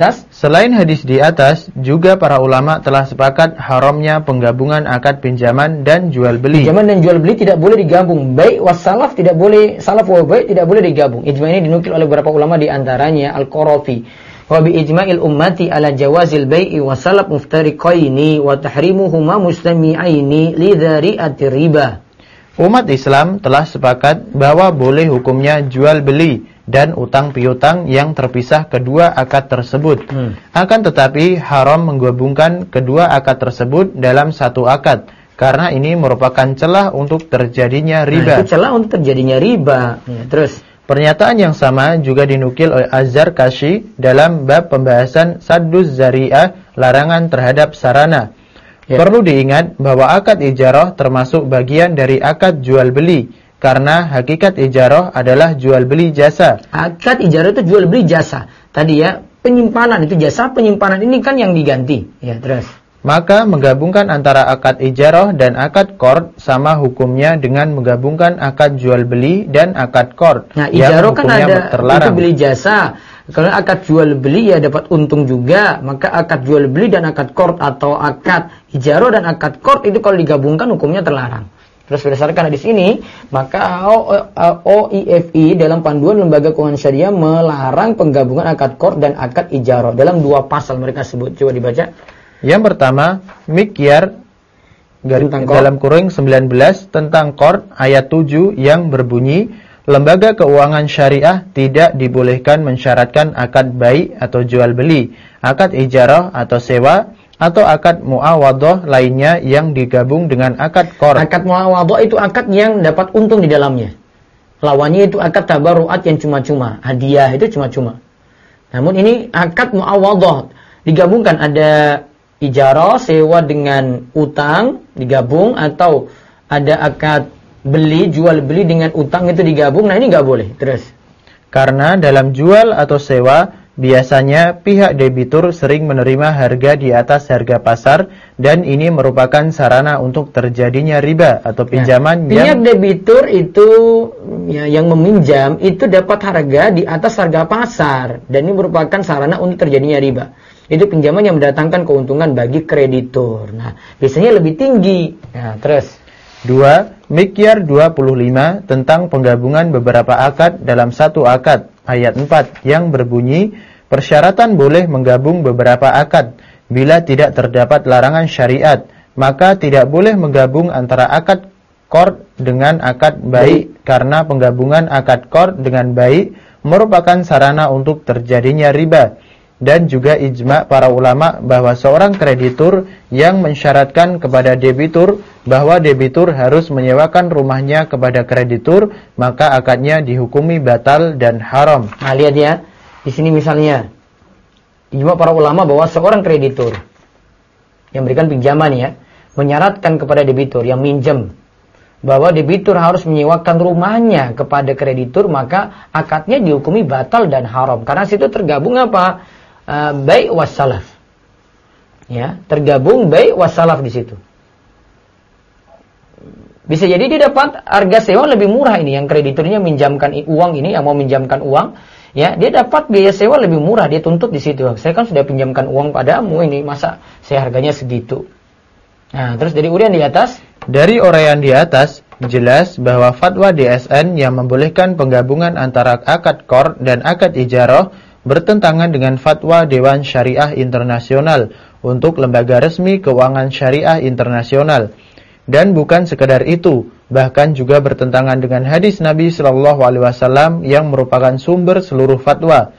atas, juga para ulama telah sepakat haramnya penggabungan akad pinjaman dan jual beli. Pinjaman dan jual beli tidak boleh digabung. Bai' was salaf tidak boleh, salaf wa bai' tidak boleh digabung. Ijma ini dinukil oleh beberapa ulama, di antaranya Al-Qarafi. Wa bi ijma'il ummati ala jawazil bai'i wa salaf muftariqaini wa tahrimuhuma mustami'aini li dzari'ati riba. Umat Islam telah sepakat bahwa boleh hukumnya jual beli dan utang piutang yang terpisah kedua akad tersebut. Akan tetapi haram menggabungkan kedua akad tersebut dalam 1 akad, karena ini merupakan celah untuk terjadinya riba. Nah, itu celah untuk terjadinya riba. Ya, terus pernyataan yang sama juga dinukil oleh Az-Zarkashi dalam bab pembahasan Sadduz Zari'ah, larangan terhadap sarana. Ya. Perlu diingat bahwa akad ijarah termasuk bagian dari akad jual beli, karena hakikat ijarah adalah jual beli jasa. Akad ijarah itu jual beli jasa. Tadi ya, penyimpanan itu jasa, penyimpanan ini kan yang diganti. Ya, terus. Maka menggabungkan antara akad ijarah dan akad qard sama hukumnya dengan menggabungkan akad jual beli dan akad qard. Nah, ijarah kan ada itu beli jasa. Kalau akad jual beli ya dapat untung juga. Maka akad jual beli dan akad qard atau akad ijarah dan akad qard itu kalau digabungkan hukumnya terlarang. Terus berdasarkan hadis ini, maka OIFI dalam panduan Lembaga Keuangan Syariah melarang penggabungan akad qard dan akad ijarah dalam 2 pasal mereka sebut. Coba dibaca. Yang pertama, Mikyar dalam kurung 19 tentang qard ayat 7 yang berbunyi, lembaga keuangan syariah tidak dibolehkan mensyaratkan akad bai' atau jual beli, akad ijarah atau sewa, atau akad muawadhah lainnya yang digabung dengan akad qard. Akad muawadhah itu akad yang dapat untung di dalamnya. Lawannya itu akad tabarruat yang cuma-cuma, hadiah itu cuma-cuma. Namun ini akad muawadhah digabungkan, ada ijarah, sewa dengan utang digabung, atau ada akad beli, jual beli dengan utang itu digabung. Nah, ini nggak boleh. Terus. Karena dalam jual atau sewa, biasanya pihak debitur sering menerima harga di atas harga pasar, dan ini merupakan sarana untuk terjadinya riba atau pinjaman pihak debitur itu ya, yang meminjam itu dapat harga di atas harga pasar, dan ini merupakan sarana untuk terjadinya riba. Itu pinjaman yang mendatangkan keuntungan bagi kreditur. Nah, biasanya lebih tinggi. Nah, terus. 2. Mikyar 25 tentang penggabungan beberapa akad dalam 1 akad. Ayat 4 yang berbunyi, Persyaratan boleh menggabung beberapa akad. Bila tidak terdapat larangan syariat, maka tidak boleh menggabung antara akad qard dengan akad baik, karena penggabungan akad qard dengan baik merupakan sarana untuk terjadinya riba. Dan juga ijma para ulama bahwa seorang kreditur yang mensyaratkan kepada debitur bahwa debitur harus menyewakan rumahnya kepada kreditur, maka akadnya dihukumi batal dan haram. Nah, lihat ya. Di sini misalnya ijma para ulama bahwa seorang kreditur yang memberikan pinjaman ya, menyaratkan kepada debitur yang minjem bahwa debitur harus menyewakan rumahnya kepada kreditur, maka akadnya dihukumi batal dan haram. Karena situ tergabung apa? Bai' wassalaf. Ya, tergabung bai' wassalaf di situ. Bisa jadi dia dapat harga sewa lebih murah ini, yang krediturnya minjamkan uang ini, yang mau minjamkan uang, ya, dia dapat biaya sewa lebih murah, dia tuntut di situ. Saya kan sudah pinjamkan uang padamu ini, masa saya harganya segitu. Nah, terus dari uraian di atas, dari uraian di atas jelas bahwa fatwa DSN yang membolehkan penggabungan antara akad qard dan akad ijarah bertentangan dengan fatwa Dewan Syariah Internasional untuk lembaga resmi keuangan syariah internasional. Dan bukan sekedar itu, bahkan juga bertentangan dengan hadis Nabi SAW yang merupakan sumber seluruh fatwa.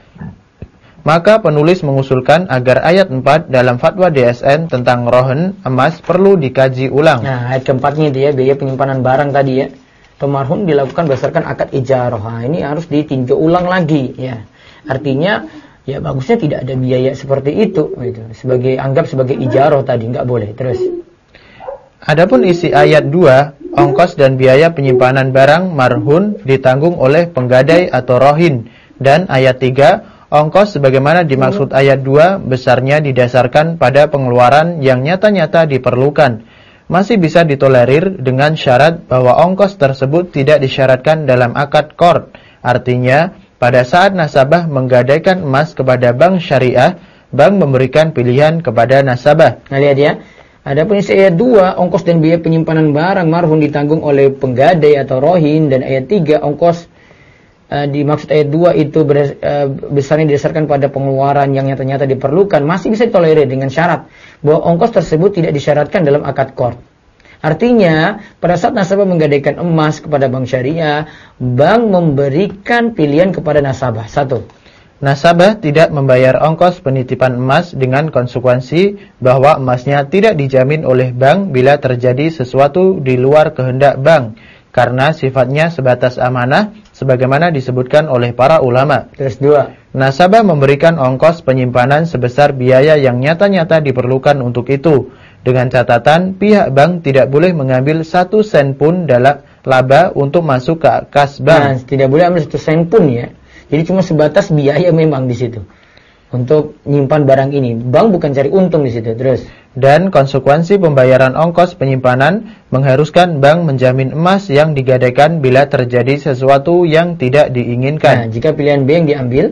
Maka penulis mengusulkan agar ayat 4 dalam fatwa DSN tentang rohen emas perlu dikaji ulang. Nah, ayat keempatnya itu ya, biaya penyimpanan barang tadi ya, pemarhun dilakukan berdasarkan akad ijarah. Nah, ini harus ditinjau ulang lagi ya. Artinya ya bagusnya tidak ada biaya seperti itu gitu. Anggap sebagai ijarah tadi, enggak boleh. Terus adapun isi ayat 2, ongkos dan biaya penyimpanan barang marhun ditanggung oleh penggadai atau rohin, dan ayat 3, ongkos sebagaimana dimaksud ayat 2 besarnya didasarkan pada pengeluaran yang nyata-nyata diperlukan. Masih bisa ditolerir dengan syarat bahwa ongkos tersebut tidak disyaratkan dalam akad qard. Artinya pada saat nasabah menggadaikan emas kepada bank syariah, bank memberikan pilihan kepada nasabah. Nah, lihat ya. Adapun isi ayat 2, ongkos dan biaya penyimpanan barang marhun ditanggung oleh penggadai atau rohin, dan ayat 3, ongkos dimaksud ayat 2 itu besarnya didasarkan pada pengeluaran yang nyata-nyata diperlukan, masih bisa ditolerir dengan syarat bahwa ongkos tersebut tidak disyaratkan dalam akad qard. Artinya, pada saat nasabah menggadaikan emas kepada bank syariah, bank memberikan pilihan kepada nasabah. 1. Nasabah tidak membayar ongkos penitipan emas dengan konsekuensi bahwa emasnya tidak dijamin oleh bank bila terjadi sesuatu di luar kehendak bank, karena sifatnya sebatas amanah sebagaimana disebutkan oleh para ulama. Terus 2. Nasabah memberikan ongkos penyimpanan sebesar biaya yang nyata-nyata diperlukan untuk itu, dengan catatan pihak bank tidak boleh mengambil 1 sen pun dalam laba untuk masuk ke kas bank. Nah, tidak boleh ambil 1 sen pun ya. Jadi cuma sebatas biaya memang di situ untuk menyimpan barang ini. Bank bukan cari untung di situ. Terus, dan konsekuensi pembayaran ongkos penyimpanan mengharuskan bank menjamin emas yang digadaikan bila terjadi sesuatu yang tidak diinginkan. Nah, jika pilihan B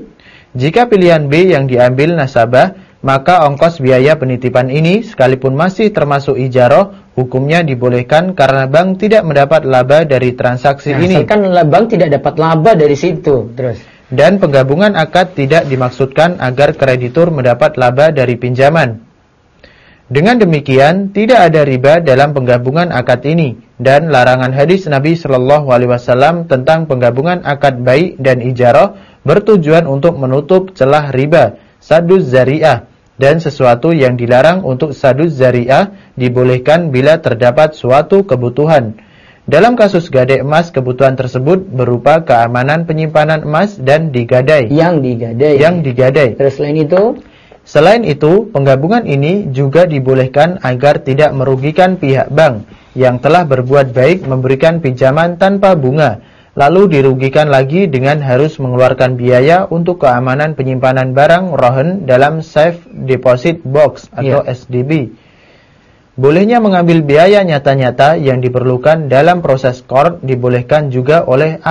yang diambil nasabah, maka ongkos biaya penitipan ini sekalipun masih termasuk ijarah, hukumnya dibolehkan karena bank tidak mendapat laba dari transaksi ini. Asalkan bank tidak dapat laba dari situ. Terus, dan penggabungan akad tidak dimaksudkan agar kreditur mendapat laba dari pinjaman. Dengan demikian, tidak ada riba dalam penggabungan akad ini, dan larangan hadis Nabi SAW tentang penggabungan akad bai' dan ijarah bertujuan untuk menutup celah riba, saduz zari'ah, dan sesuatu yang dilarang untuk saduz zari'ah dibolehkan bila terdapat suatu kebutuhan. Dalam kasus gadai emas, kebutuhan tersebut berupa keamanan penyimpanan emas dan digadai. Yang digadai. Terus selain itu, penggabungan ini juga dibolehkan agar tidak merugikan pihak bank yang telah berbuat baik memberikan pinjaman tanpa bunga, lalu dirugikan lagi dengan harus mengeluarkan biaya untuk keamanan penyimpanan barang rohen dalam safe deposit box atau SDB. Bolehnya mengambil biaya nyata-nyata yang diperlukan dalam proses qard dibolehkan juga oleh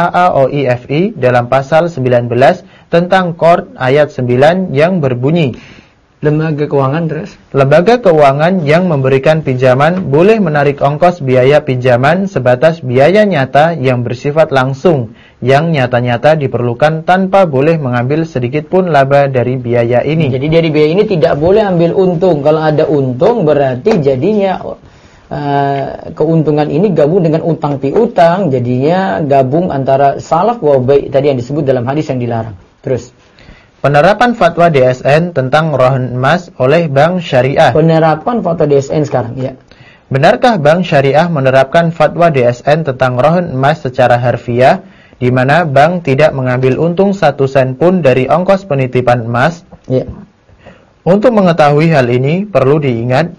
AAOIFI dalam pasal 19 tentang qard ayat 9 yang berbunyi, Lembaga keuangan terus? Lembaga keuangan yang memberikan pinjaman boleh menarik ongkos biaya pinjaman sebatas biaya nyata yang bersifat langsung, yang nyata-nyata diperlukan tanpa boleh mengambil sedikit pun laba dari biaya ini. Jadi dari biaya ini tidak boleh ambil untung. Kalau ada untung berarti jadinya keuntungan ini gabung dengan utang piutang, jadinya gabung antara salaf wa bai' tadi yang disebut dalam hadis yang dilarang. Terus penerapan fatwa DSN tentang rohan emas oleh Bank Syariah. Penerapan fatwa DSN sekarang, ya. Benarkah Bank Syariah menerapkan fatwa DSN tentang rohan emas secara harfiah, di mana bank tidak mengambil untung 1 sen pun dari ongkos penitipan emas? Ya. Untuk mengetahui hal ini perlu dilihat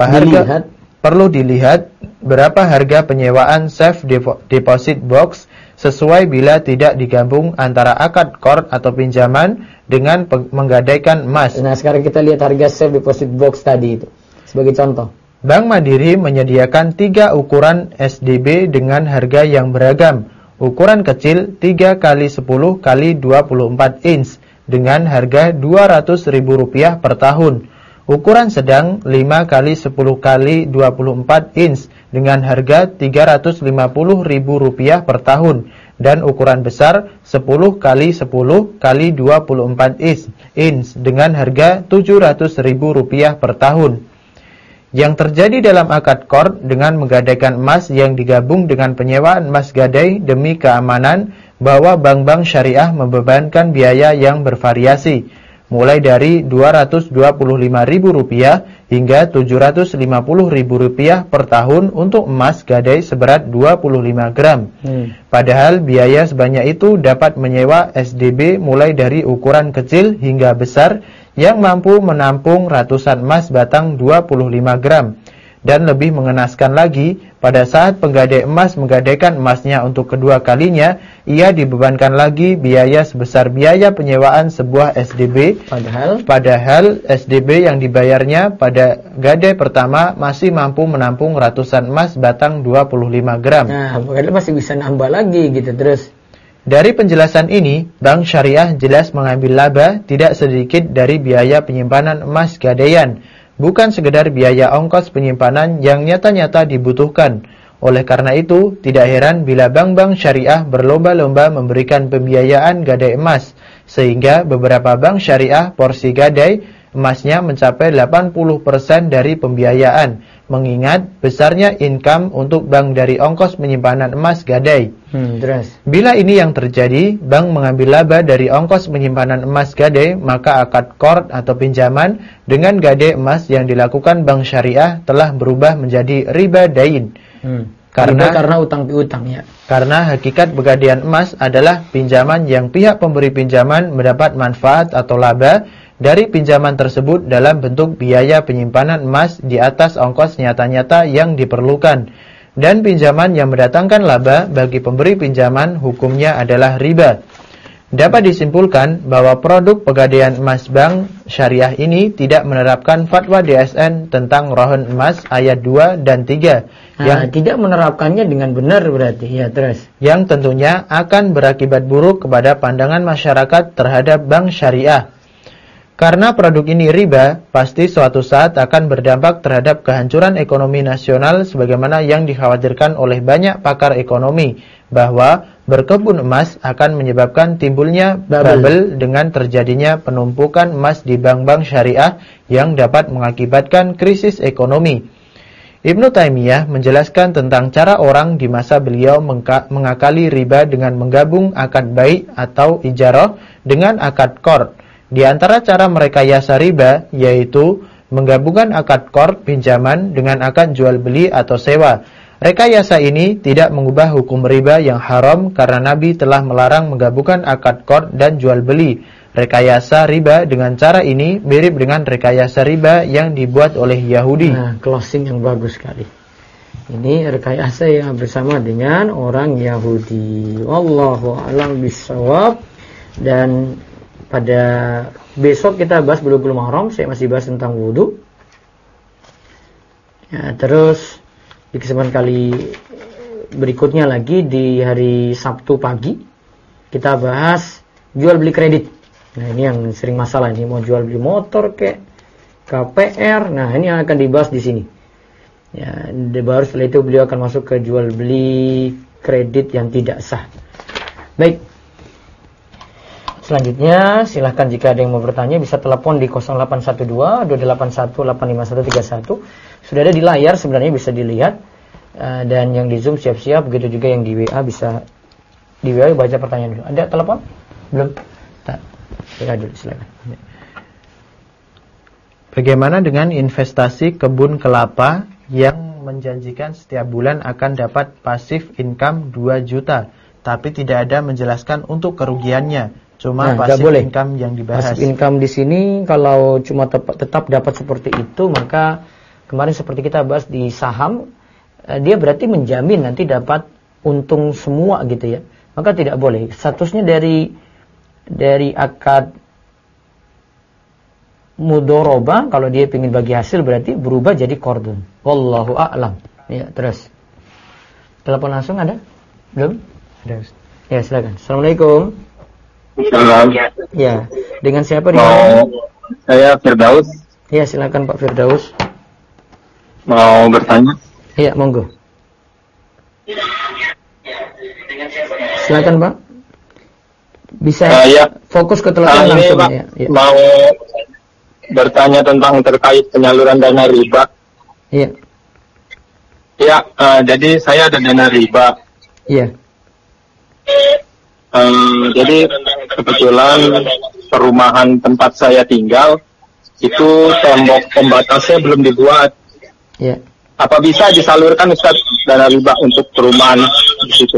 berapa harga penyewaan safe deposit box sesuai bila tidak digabung antara akad qard atau pinjaman dengan menggadaikan emas. Nah, sekarang kita lihat harga safe deposit box tadi itu sebagai contoh. Bank Mandiri menyediakan 3 ukuran SDB dengan harga yang beragam. Ukuran kecil 3 x 10 x 24 inch dengan harga Rp200.000 per tahun. Ukuran sedang 5 x 10 x 24 inch dengan harga Rp350.000 per tahun, dan ukuran besar 10 x 10 x 24 inch dengan harga Rp700.000 per tahun. Yang terjadi dalam akad qard dengan menggadaikan emas yang digabung dengan penyewaan emas gadai demi keamanan, bahwa bank-bank syariah membebankan biaya yang bervariasi, mulai dari Rp225.000 hingga Rp750.000 per tahun untuk emas gadai seberat 25 gram. Padahal biaya sebanyak itu dapat menyewa SDB mulai dari ukuran kecil hingga besar yang mampu menampung ratusan emas batang 25 gram. Dan lebih mengenaskan lagi, pada saat penggadai emas menggadaikan emasnya untuk kedua kalinya, ia dibebankan lagi biaya sebesar biaya penyewaan sebuah SDB. Padahal SDB yang dibayarnya pada gadai pertama masih mampu menampung ratusan emas batang 25 gram. Nah, padahal masih bisa nambah lagi gitu terus. Dari penjelasan ini, Bank Syariah jelas mengambil laba tidak sedikit dari biaya penyimpanan emas gadaian, bukan sekedar biaya ongkos penyimpanan yang nyata-nyata dibutuhkan. Oleh karena itu, tidak heran bila bank-bank syariah berlomba-lomba memberikan pembiayaan gadai emas, sehingga beberapa bank syariah porsi gadai emasnya mencapai 80% dari pembiayaan, mengingat besarnya income untuk bank dari ongkos penyimpanan emas gadai. Bila ini yang terjadi, bank mengambil laba dari ongkos penyimpanan emas gadai, maka akad qard atau pinjaman dengan gadai emas yang dilakukan bank syariah telah berubah menjadi riba dain. Karena utang piutang, ya. Karena hakikat pegadaian emas adalah pinjaman yang pihak pemberi pinjaman mendapat manfaat atau laba dari pinjaman tersebut dalam bentuk biaya penyimpanan emas di atas ongkos nyata-nyata yang diperlukan. Dan pinjaman yang mendatangkan laba bagi pemberi pinjaman hukumnya adalah riba. Dapat disimpulkan bahwa produk pegadaian emas bank syariah ini tidak menerapkan fatwa DSN tentang rohan emas ayat 2 dan 3. Yang tidak menerapkannya dengan benar berarti, ya terus. Yang tentunya akan berakibat buruk kepada pandangan masyarakat terhadap bank syariah. Karena produk ini riba, pasti suatu saat akan berdampak terhadap kehancuran ekonomi nasional sebagaimana yang dikhawatirkan oleh banyak pakar ekonomi, bahwa berkebun emas akan menyebabkan timbulnya bubble dengan terjadinya penumpukan emas di bank-bank syariah yang dapat mengakibatkan krisis ekonomi. Ibnu Taimiyah menjelaskan tentang cara orang di masa beliau mengakali riba dengan menggabung akad bai' atau ijarah dengan akad qard. Di antara cara merekayasa riba yaitu menggabungkan akad qard pinjaman dengan akad jual beli atau sewa. Rekayasa ini tidak mengubah hukum riba yang haram karena Nabi telah melarang menggabungkan akad qard dan jual beli. Rekayasa riba dengan cara ini mirip dengan rekayasa riba yang dibuat oleh Yahudi. Nah, closing yang bagus sekali. Ini rekayasa yang bersama dengan orang Yahudi. Wallahu a'lam bishawab. Dan pada besok kita bahas Bulughul Maram. Saya masih bahas tentang wudu. Ya, terus di kesempatan kali berikutnya lagi di hari Sabtu pagi kita bahas jual beli kredit. Nah, ini yang sering masalah, ini mau jual beli motor kek, KPR. Nah, ini yang akan dibahas di sini. Ya, baru setelah itu beliau akan masuk ke jual beli kredit yang tidak sah. Baik. Selanjutnya, silahkan jika ada yang mau bertanya bisa telepon di 0812 281 85131. Sudah ada di layar sebenarnya, bisa dilihat. Dan yang di Zoom siap-siap, begitu juga yang di WA bisa di WA baca pertanyaan dulu. Ada telepon? Belum? Tak. Silakan. Bagaimana dengan investasi kebun kelapa yang menjanjikan setiap bulan akan dapat passive income 2 juta, tapi tidak ada menjelaskan untuk kerugiannya? Cuma passive income yang dibahas. Passive income di sini kalau cuma tetap dapat seperti itu, maka kemarin seperti kita bahas di saham, dia berarti menjamin nanti dapat untung semua gitu ya. Maka tidak boleh. Statusnya dari akad mudoroba, kalau dia ingin bagi hasil berarti berubah jadi qardun. Wallahu a'lam. Ya, terus. Telepon langsung ada? Belum? Ada. Ya, silakan. Assalamualaikum. Salam. Ya, dengan siapa di mana? Saya Firdaus. Ya, silakan Pak Firdaus. Mau bertanya? Iya, monggo. Silakan Pak. Bisa ya. Fokus ke telepon langsung Pak, ya. Mau bertanya tentang terkait penyaluran dana riba. Iya. Ya, jadi saya ada dana riba. Iya. Jadi kebetulan perumahan tempat saya tinggal itu tembok pembatasnya belum dibuat. Iya. Apa bisa disalurkan Ustaz dana riba untuk perumahan di situ?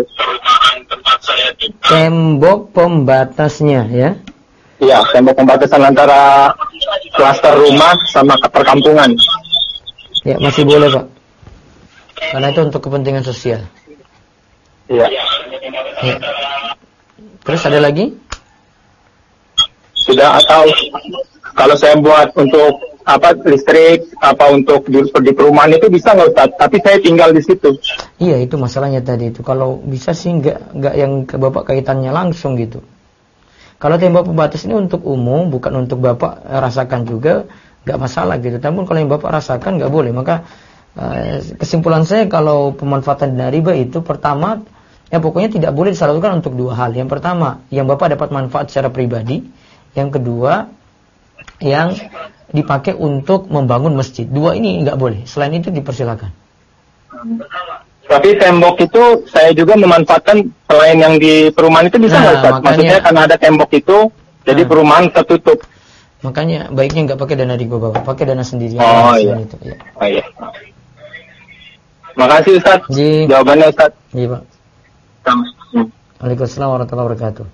Tembok pembatasnya ya. Iya, tembok pembatasan antara klaster rumah sama perkampungan. Ya, masih boleh Pak. Karena itu untuk kepentingan sosial. Iya. Ya. Terus ada lagi? Sudah, atau kalau saya buat untuk listrik untuk di perumahan itu bisa nggak Ustaz? Tapi saya tinggal di situ. Iya, itu masalahnya tadi itu. Kalau bisa sih nggak yang ke Bapak kaitannya langsung gitu. Kalau tembok pembatas ini untuk umum, bukan untuk Bapak rasakan juga, nggak masalah gitu. Namun kalau yang Bapak rasakan nggak boleh. Maka kesimpulan saya kalau pemanfaatan dana riba itu pertama, ya pokoknya tidak boleh disalurkan untuk dua hal. Yang pertama, yang Bapak dapat manfaat secara pribadi. Yang kedua, yang dipakai untuk membangun masjid. Dua ini nggak boleh. Selain itu dipersilakan. Tapi tembok itu saya juga memanfaatkan selain yang di perumahan itu bisa nggak Ustaz? Maksudnya karena ada tembok itu, jadi perumahan tertutup. Makanya baiknya nggak pakai dana riba Bapak, pakai dana sendiri. Oh iya. Itu, ya. Oh iya. Makasih Ustaz. Jawabannya Ustaz. Iya Pak. Waalaikumsalam warahmatullahi wabarakatuh.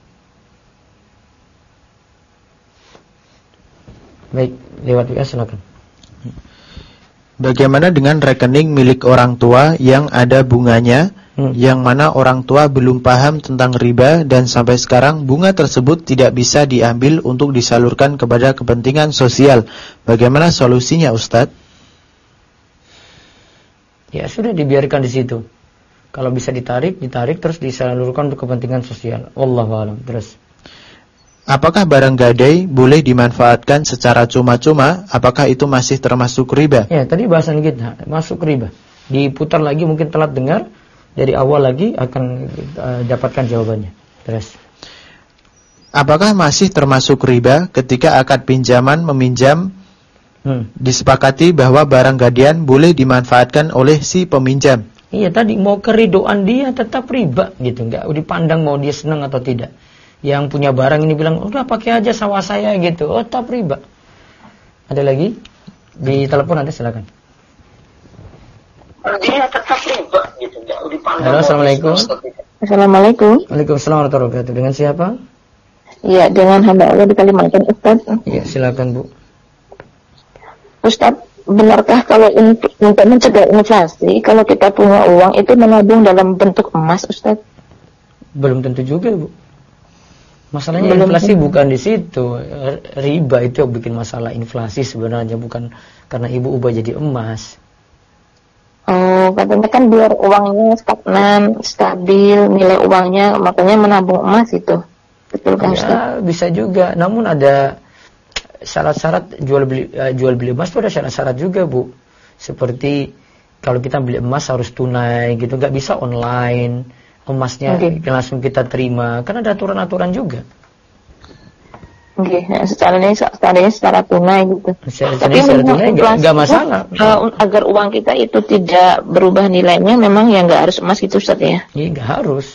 Baik, lewat WA silakan. Bagaimana dengan rekening milik orang tua yang ada bunganya, yang mana orang tua belum paham tentang riba dan sampai sekarang bunga tersebut tidak bisa diambil untuk disalurkan kepada kepentingan sosial. Bagaimana solusinya Ustadz? Ya sudah, dibiarkan di situ. Kalau bisa ditarik terus disalurkan untuk kepentingan sosial. Wallahu a'lam. Terus. Apakah barang gadai boleh dimanfaatkan secara cuma-cuma? Apakah itu masih termasuk riba? Ya, tadi bahasan kita masuk riba. Diputar lagi, mungkin telat dengar, dari awal lagi akan dapatkan jawabannya. Terus. Apakah masih termasuk riba ketika akad pinjaman meminjam disepakati bahwa barang gadaian boleh dimanfaatkan oleh si peminjam? Iya, tadi mau keridoan dia tetap riba gitu, enggak dipandang mau dia senang atau tidak. Yang punya barang ini bilang, udah pakai aja sawah saya gitu, tetap riba. Ada lagi? Di telepon ada, silakan. Dia tetap riba gitu, enggak dipandang. Halo, assalamualaikum. Assalamualaikum. Waalaikumsalam warahmatullahi wabarakatuh. Dengan siapa? Iya, dengan hamba Allah di Kalimantan, Ustaz. Iya, silakan Bu. Ustaz, benarkah kalau untuk mencegah inflasi, kalau kita punya uang itu menabung dalam bentuk emas, Ustaz? Belum tentu juga, Bu. Masalahnya inflasi bukan di situ. Riba itu yang bikin masalah inflasi sebenarnya, bukan karena ibu ubah jadi emas. Oh, katanya kan biar uangnya stagnan, stabil nilai uangnya, makanya menabung emas itu. Betul kan, Ustaz? Ya, bisa juga. Namun ada syarat-syarat jual beli emas itu ada syarat-syarat juga, Bu. Seperti kalau kita beli emas harus tunai gitu, nggak bisa online, emasnya langsung kita terima, kan ada aturan-aturan juga. Secara tunai gitu. Tapi secara tunai nggak masalah. Agar uang kita itu tidak berubah nilainya, memang ya nggak harus emas gitu, Ustaz ya? Iya, nggak harus.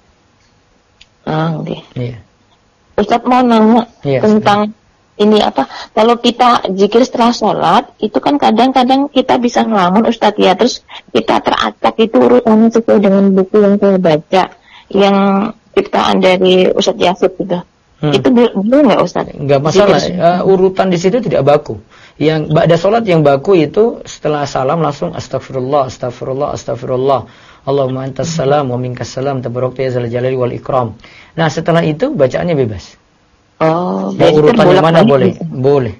Iya. Ustaz mau nanya tentang ini kalau kita zikir setelah sholat itu kan kadang-kadang kita bisa ngelamun, Ustadz ya, terus kita teracak itu urutannya sesuai dengan buku yang saya baca yang ciptaan dari Ustadz Yasir gitu. Itu boleh nggak, Ustadz? Nggak masalah. Urutan di situ tidak baku. Yang ba'da sholat yang baku itu setelah salam langsung astagfirullah, astagfirullah, astagfirullah. Allahumma antas salam wa minkas salam tabarakta ya zal jalali wal ikram. Nah, setelah itu bacaannya bebas. Mau urutan yang mana boleh? Boleh.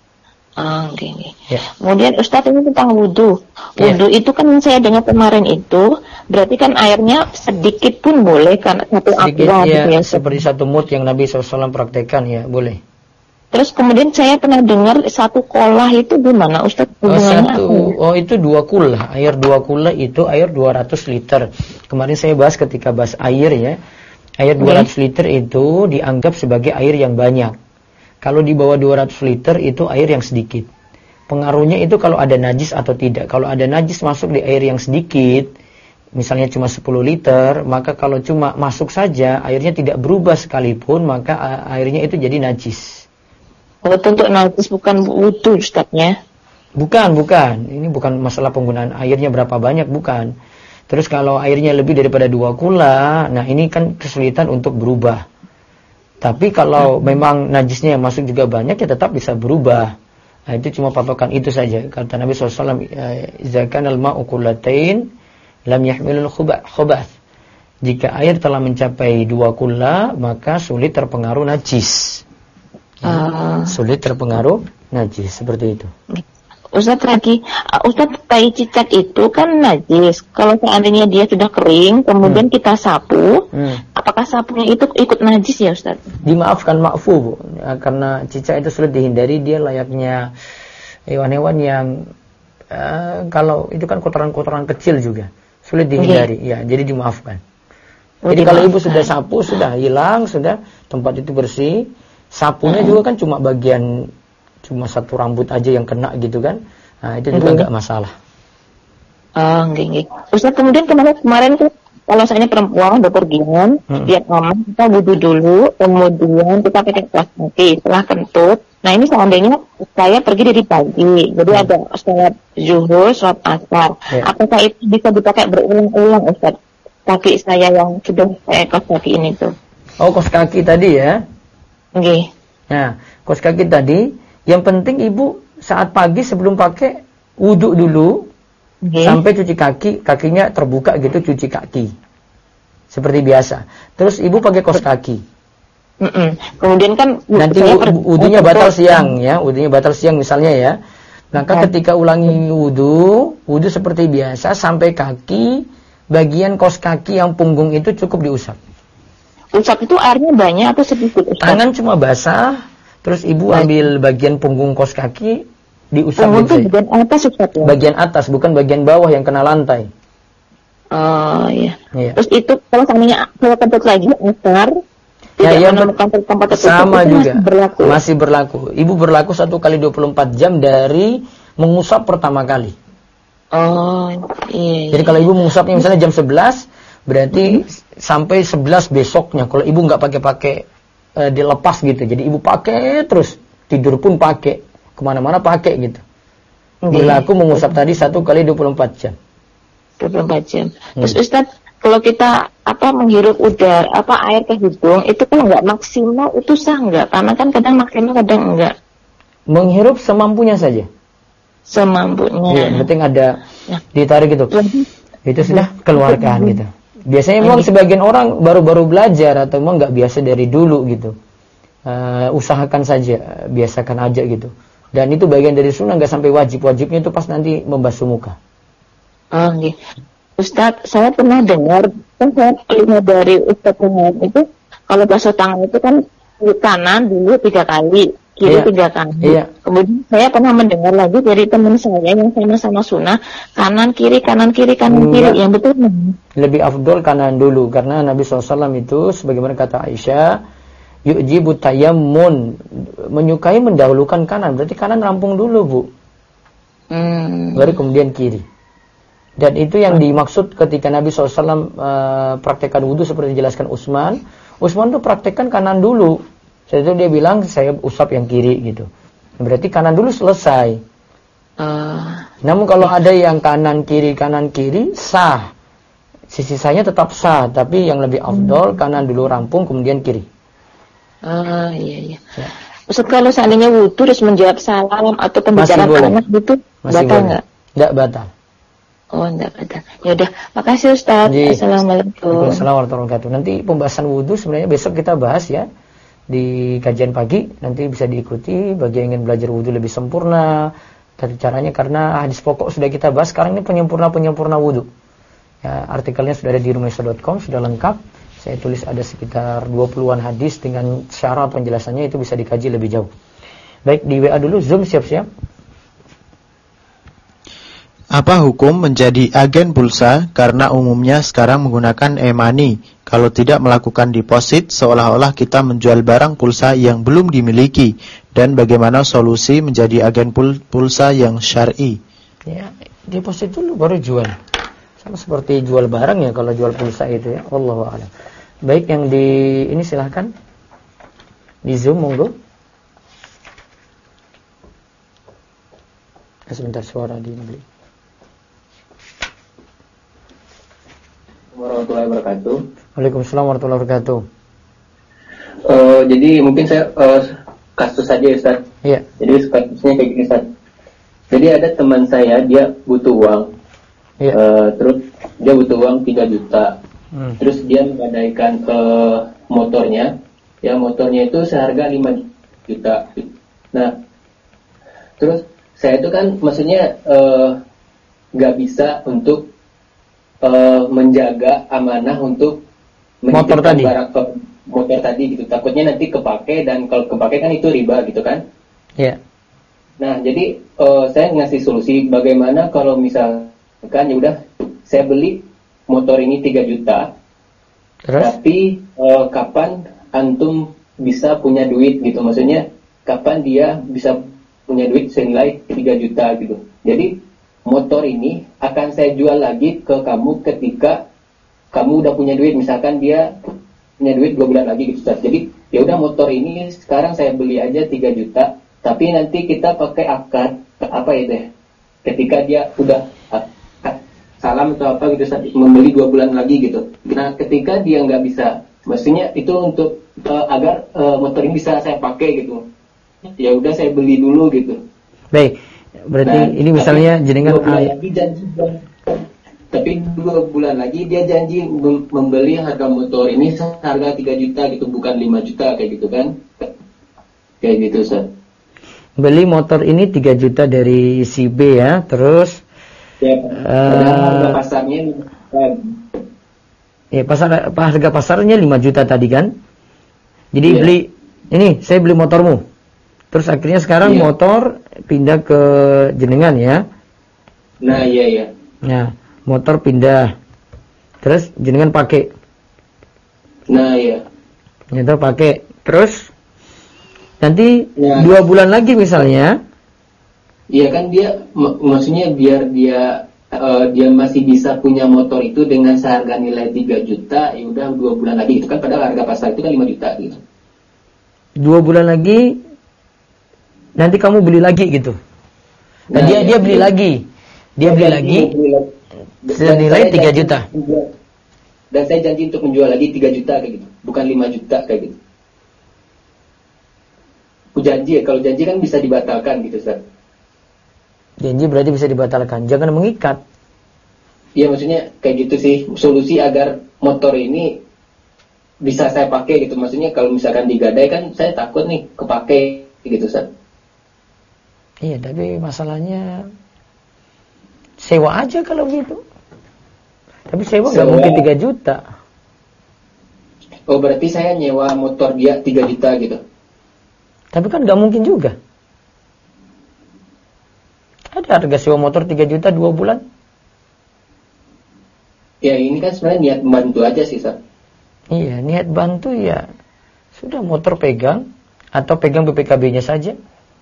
Ya. Kemudian Ustadz, ini tentang wudhu. Wudhu itu kan saya dengar kemarin itu berarti kan airnya sedikit pun boleh kan, satu aqua gitu ya. Seperti satu mud yang Nabi SAW praktekkan ya, boleh. Terus kemudian saya pernah dengar satu kolah itu gimana, Ustadz? Itu 2 kullah. Air 2 kullah itu air 200 liter. Kemarin saya bahas ketika bahas air ya. Air 200 liter itu dianggap sebagai air yang banyak. Kalau di bawah 200 liter itu air yang sedikit. Pengaruhnya itu kalau ada najis atau tidak. Kalau ada najis masuk di air yang sedikit, misalnya cuma 10 liter, maka kalau cuma masuk saja, airnya tidak berubah sekalipun, maka airnya itu jadi najis. Untuk najis bukan wudhu, Ustaznya? Bukan. Ini bukan masalah penggunaan airnya berapa banyak, bukan. Terus kalau airnya lebih daripada 2 kula, nah ini kan kesulitan untuk berubah. Tapi kalau memang najisnya yang masuk juga banyak, ya tetap bisa berubah. Nah, itu cuma patokan itu saja. Kata Nabi SAW, "Idza kana al-ma'u qullatain, lam yahmilul khubath." Jika air telah mencapai 2 kula, maka sulit terpengaruh najis. Sulit terpengaruh najis, seperti itu. Ustadz lagi, Ustadz, tai cicak itu kan najis. Kalau seandainya dia sudah kering, kemudian kita sapu, apakah sapunya itu ikut najis ya, Ustadz? Dimaafkan, ma'fu, Bu. Ya, karena cicak itu sulit dihindari, dia layaknya hewan-hewan yang kalau itu kan kotoran-kotoran kecil juga, sulit dihindari. Ya, jadi dimaafkan. Jadi kalau ibu sudah sapu, sudah hilang, sudah tempat itu bersih. Sapunya juga kan cuma satu rambut aja yang kena gitu kan. Nah, itu juga enggak masalah. Ustaz, kemudian kemarin tuh kalau saya perempuan udah pergian, lihat mama, kita wudhu dulu, kemudian kita pakai kaos kaki, setelah kentut. Nah, ini seandainya saya pergi dari pagi, jadi ada sholat zuhur, sholat asar. Apakah itu bisa dipakai berulang-ulang, Ustaz? Kaki saya yang sudah saya kaos kaki ini tuh. Oh, kaos kaki tadi ya? Nah, kaos kaki tadi. Yang penting ibu saat pagi sebelum pakai wudhu dulu, sampai cuci kaki, kakinya terbuka gitu, cuci kaki seperti biasa. Terus ibu pakai kaos kaki. Kemudian kan nanti wudhunya batal siang ya, wudhunya batal siang misalnya ya. Maka ketika ulangi wudhu seperti biasa sampai kaki, bagian kaos kaki yang punggung itu cukup diusap. Usap itu airnya banyak atau sedikit? Tangan cuma basah. Terus ibu ambil bagian punggung kaos kaki, diusap gitu. Bagian atas, Ustaz, ya? Bagian atas, bukan bagian bawah yang kena lantai. Iya. Terus itu kalau seandainya kalau kentut lagi asar, tempat sama juga masih berlaku. Ibu berlaku 1 kali 24 jam dari mengusap pertama kali. Jadi kalau ibu mengusapnya misalnya jam 11, berarti sampai 11 besoknya. Kalau ibu nggak pakai dilepas gitu, jadi ibu pakai terus, tidur pun pakai, kemana-mana pakai gitu. Berlaku mengusap tadi 1 kali 24 jam. 24 jam. Terus Ustaz, kalau kita menghirup udara air ke hidung itu kalau nggak maksimal itu sah nggak? Karena kan kadang maksimal kadang enggak. Menghirup semampunya saja. Semampunya. Iya, penting ada ditarik gitu. Itu sudah keluarkan gitu. Biasanya memang sebagian orang baru-baru belajar atau memang nggak biasa dari dulu gitu. Usahakan saja, biasakan aja gitu. Dan itu bagian dari sunnah, nggak sampai wajib. Wajibnya itu pas nanti membasuh muka. Ustadz, saya pernah dengar, kan saya lihat dari Ustadz Muhammad itu, kalau basuh tangan itu kan kanan dulu 3 kali, kiri Iya. 3 kali. Iya. Kemudian saya pernah mendengar lagi dari teman saya yang sama-sama sunnah, kanan kiri Enggak. yang betul mana? Lebih afdol kanan dulu, karena Nabi SAW itu sebagaimana kata Aisyah, yu'jibu tayammun, menyukai mendahulukan kanan, berarti kanan rampung dulu, Bu. Baru kemudian kiri. Dan itu yang dimaksud ketika Nabi SAW praktekkan wudhu seperti dijelaskan Utsman. Utsman tuh praktekkan kanan dulu. Setelah itu dia bilang, saya usap yang kiri gitu. Berarti kanan dulu selesai. Namun kalau ada yang kanan kiri sah. Sisanya tetap sah, tapi yang lebih afdol kanan dulu rampung kemudian kiri. Iya. Ya. Ustaz, kalau seandainya wudhu terus menjawab salam atau pembicaraan anak gitu, batal nggak? Nggak batal. Oh, enggak batal. Ya udah, makasih Ustaz. Assalamualaikum. Waalaikumsalam warahmatullahi wabarakatuh. Nanti pembahasan wudhu sebenarnya besok kita bahas ya di kajian pagi. Nanti bisa diikuti bagi yang ingin belajar wudhu lebih sempurna. Tadi caranya, karena hadis pokok sudah kita bahas. Sekarang ini penyempurna wudhu. Ya, artikelnya sudah ada di rumesa.com, sudah lengkap. Saya tulis ada sekitar 20-an hadis dengan syarah penjelasannya, itu bisa dikaji lebih jauh. Baik, di WA dulu, Zoom siap-siap. Apa hukum menjadi agen pulsa karena umumnya sekarang menggunakan e-money? Kalau tidak melakukan deposit, seolah-olah kita menjual barang pulsa yang belum dimiliki. Dan bagaimana solusi menjadi agen pulsa yang syar'i? Ya, deposit dulu baru jual. Sama seperti jual barang ya kalau jual pulsa itu ya. Wallahu a'lam. Baik, yang di ini silahkan. Di Zoom monggo. Sebentar, suara di ini. Warahmatullahi wabarakatuh. Waalaikumsalam warahmatullahi wabarakatuh. Jadi mungkin saya kasus saja ya Ustaz. Iya. Jadi kasusnya kayak gini Ustaz. Jadi ada teman saya, dia butuh uang. Iya. Terus dia butuh uang 3 juta. Terus dia menggadaikan motornya. Ya, motornya itu seharga 5 juta. Nah, terus saya itu kan maksudnya nggak bisa untuk menjaga amanah untuk motor tadi. Barang motor tadi gitu. Takutnya nanti kepake, dan kalau kepake kan itu riba gitu kan. Iya. Nah, jadi saya ngasih solusi bagaimana kalau misalkan ya udah saya beli motor ini 3 juta. Terus? Tapi kapan antum bisa punya duit gitu. Maksudnya kapan dia bisa punya duit senilai 3 juta gitu. Jadi motor ini akan saya jual lagi ke kamu ketika kamu udah punya duit. Misalkan dia punya duit 2 bulan lagi gitu. Jadi ya udah motor ini sekarang saya beli aja 3 juta. Tapi nanti kita pakai akad apa ya deh. Ketika dia udah salam atau apa gitu, membeli 2 bulan lagi gitu. Nah, ketika dia nggak bisa, maksudnya itu untuk agar motor ini bisa saya pakai gitu. Ya udah saya beli dulu gitu. Baik, berarti ini misalnya jenengan lagi janji, tapi 2 bulan lagi dia janji membeli harga motor ini harga 3 juta gitu, bukan 5 juta kayak gitu kan. Kayak gitu, Ustaz. Beli motor ini 3 juta dari si B ya, terus ya, harga pasarnya ya harga pasarnya 5 juta tadi kan. Jadi beli ini, saya beli motormu. Terus akhirnya sekarang motor pindah ke jenengan ya. Nah, iya. Nah, motor pindah. Terus jenengan pakai. Nah, iya. Motor pakai. Terus nanti 2 bulan lagi misalnya. Iya kan, dia maksudnya biar dia masih bisa punya motor itu dengan seharga nilai 3 juta, ya udah 2 bulan lagi itu kan, padahal harga pasar itu kan 5 juta gitu. 2 bulan lagi nanti kamu beli lagi gitu. Nah, dia beli lagi. Dia beli lagi senilai 3 juta. Dan saya janji untuk menjual lagi 3 juta kayak gitu, bukan 5 juta kayak gitu. Aku janji ya, kalau janji kan bisa dibatalkan gitu, Ustaz. Janji berarti bisa dibatalkan, jangan mengikat. Iya, maksudnya kayak gitu sih, solusi agar motor ini bisa saya pakai gitu. Maksudnya kalau misalkan digadai kan saya takut nih kepake gitu, Ustaz. Iya, tapi masalahnya sewa aja kalau gitu. Tapi sewa nggak mungkin 3 juta. Oh, berarti saya nyewa motor dia 3 juta gitu. Tapi kan nggak mungkin juga. Ada harga sewa motor 3 juta 2 bulan. Ya ini kan sebenarnya niat membantu aja sih, Ustaz. Iya, niat bantu ya. Sudah motor pegang atau pegang BPKB-nya saja.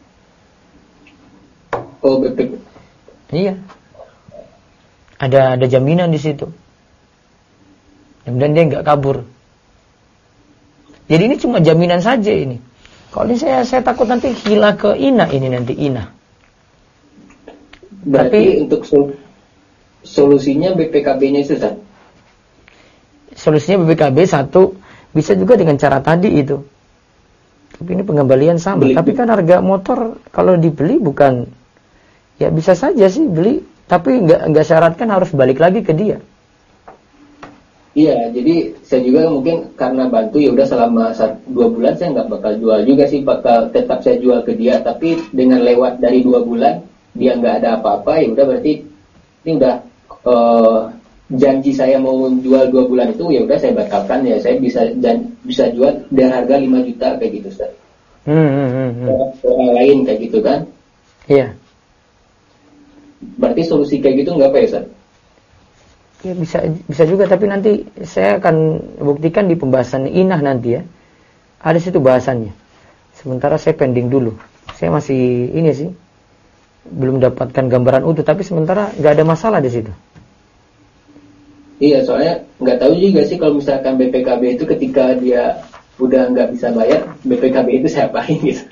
Oh, BPKB. Iya. Ada jaminan di situ. Kemudian dia nggak kabur. Jadi ini cuma jaminan saja ini. Kalau ini saya takut nanti hilang ke Ina ini nanti Ina. Berarti tapi untuk solusinya BPKB-nya susah. Solusinya BPKB satu, bisa juga dengan cara tadi itu. Tapi ini pengembalian sama. Tapi kan harga motor kalau dibeli bukan, ya bisa saja sih beli, tapi nggak syaratkan harus balik lagi ke dia. Iya, jadi saya juga mungkin karena bantu ya udah selama 2 bulan saya nggak bakal jual juga sih, bakal tetap saya jual ke dia. Tapi dengan lewat dari 2 bulan dia nggak ada apa-apa, ya udah berarti ini udah janji saya mau menjual 2 bulan itu ya udah saya batalkan ya, saya bisa jual dengan harga 5 juta kayak gitu, Ustaz. Orang lain kayak gitu kan? Iya. Berarti solusi kayak gitu nggak apa ya, Ustaz? Ya bisa juga, tapi nanti saya akan buktikan di pembahasan Inah nanti ya. Ada situ bahasannya. Sementara saya pending dulu. Saya masih ini sih belum dapatkan gambaran utuh, tapi sementara nggak ada masalah di situ. Iya, soalnya nggak tahu juga sih kalau misalkan BPKB itu ketika dia udah nggak bisa bayar, BPKB itu saya apain gitu.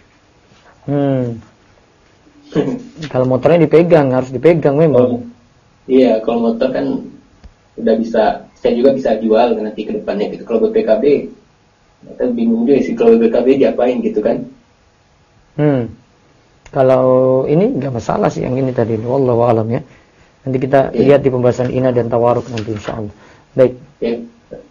Kalau motornya harus dipegang memang. Iya, kalau motor kan udah bisa, saya juga bisa jual nanti ke depannya gitu. Kalau BPKB, kita bingung juga sih kalau BPKB diapain gitu kan. Kalau ini nggak masalah sih yang ini tadi, wallahu a'lam ya. Nanti kita lihat di pembahasan Ina dan Tawaruk nanti insyaallah. Baik. Ya.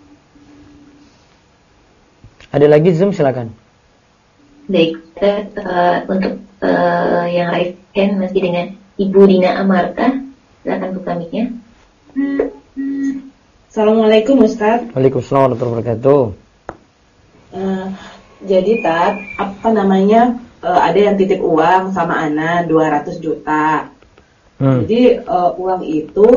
Ada lagi Zoom, silakan. Baik, untuk yang raiskan masih dengan Ibu Dina Amarta, silakan buka mic-nya. Assalamualaikum Ustaz. Waalaikumsalam warahmatullahi wabarakatuh. Jadi Tat, ada yang titip uang sama Ana 200 juta. Jadi uang itu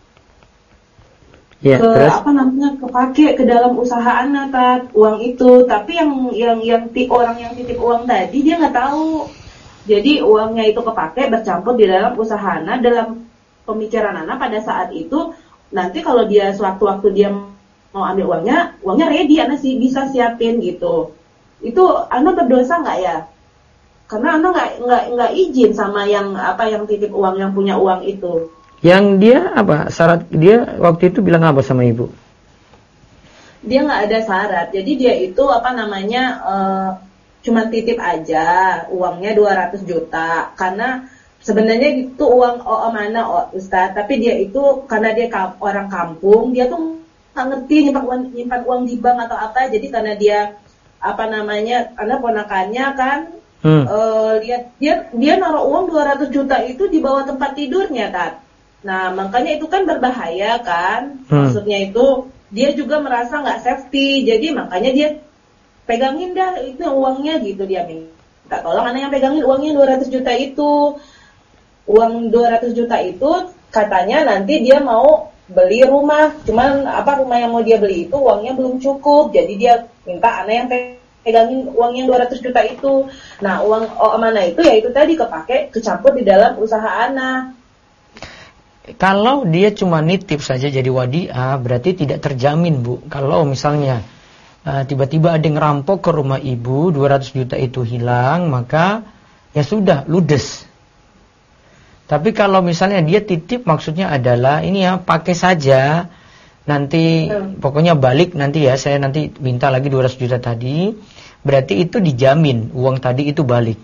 kepake ke dalam usaha Ana, Tat, uang itu. Tapi orang yang titip uang tadi dia nggak tahu. Jadi uangnya itu kepake bercampur di dalam usaha Ana. Dalam pemikiran Ana pada saat itu, nanti kalau dia sewaktu-waktu dia mau ambil uangnya ready, Ana sih bisa siapin gitu. Itu Ana berdosa nggak ya? Karena Ana nggak izin sama yang titip uang, yang punya uang itu. Yang dia syarat dia waktu itu bilang apa sama ibu? Dia nggak ada syarat. Jadi dia itu cuma titip aja uangnya 200 juta. Karena sebenarnya itu uang mana Ustaz, tapi dia itu karena dia orang kampung, dia tuh nggak ngerti nyimpan uang di bank atau apa. Jadi karena dia karena ponakannya kan lihat dia naruh uang 200 juta itu di bawah tempat tidurnya, Tat. Nah, makanya itu kan berbahaya kan. Maksudnya itu dia juga merasa nggak safety. Jadi makanya dia pegangin dah itu uangnya gitu, dia minta tolong anak yang pegangin uangnya 200 juta itu. Uang 200 juta itu katanya nanti dia mau beli rumah. Cuman rumah yang mau dia beli itu uangnya belum cukup. Jadi dia minta anak yang pegangin uang yang 200 juta itu. Nah, uang mana itu ya itu tadi kecampur di dalam usaha anak. Kalau dia cuma nitip saja jadi wadiah, berarti tidak terjamin, Bu. Kalau misalnya tiba-tiba ada yang ngerampok ke rumah ibu, 200 juta itu hilang, maka ya sudah, ludes. Tapi kalau misalnya dia titip, maksudnya adalah ini ya pakai saja, nanti pokoknya balik nanti ya, saya nanti minta lagi 200 juta tadi, berarti itu dijamin uang tadi itu balik.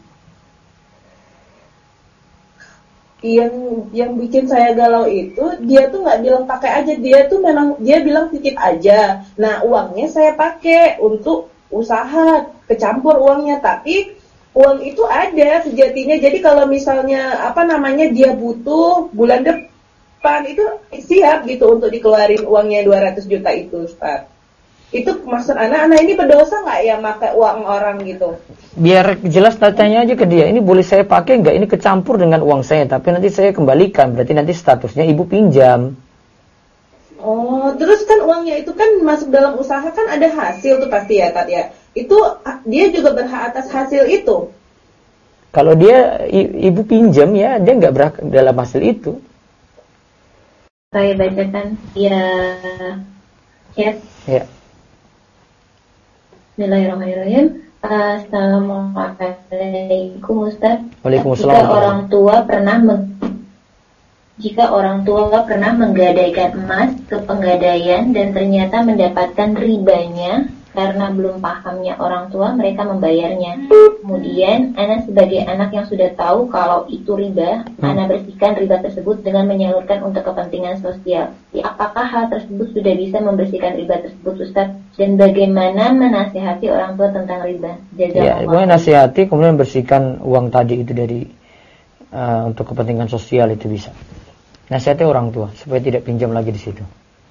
Yang bikin saya galau itu dia tuh nggak bilang pakai aja, dia bilang titip aja. Nah, uangnya saya pakai untuk usaha, kecampur uangnya, tapi uang itu ada sejatinya. Jadi kalau misalnya dia butuh bulan depan itu siap gitu untuk dikeluarin uangnya 200 juta itu, Ustaz. Itu maksud anak ini berdosa nggak ya pakai uang orang gitu? Biar jelas tanya aja ke dia, ini boleh saya pakai nggak? Ini kecampur dengan uang saya, tapi nanti saya kembalikan. Berarti nanti statusnya ibu pinjam. Oh, terus kan uangnya itu kan masuk dalam usaha kan ada hasil tuh pasti ya, Tat ya. Itu dia juga berhak atas hasil itu. Kalau dia ibu pinjam ya, dia nggak berhak dalam hasil itu. Saya bacakan ya chat. Ya. Bismillahirrahmanirrahim. Assalamualaikum Ustaz. Waalaikumsalam. Jika orang tua pernah menggadaikan emas ke penggadaian dan ternyata mendapatkan ribanya karena belum pahamnya orang tua, mereka membayarnya. Kemudian, anak sebagai anak yang sudah tahu kalau itu riba, anak bersihkan riba tersebut dengan menyalurkan untuk kepentingan sosial. Apakah hal tersebut sudah bisa membersihkan riba tersebut, Ustaz? Dan bagaimana menasihati orang tua tentang riba? Ya, boleh nasihati, kemudian bersihkan uang tadi itu dari untuk kepentingan sosial itu bisa. Nasihati orang tua supaya tidak pinjam lagi di situ.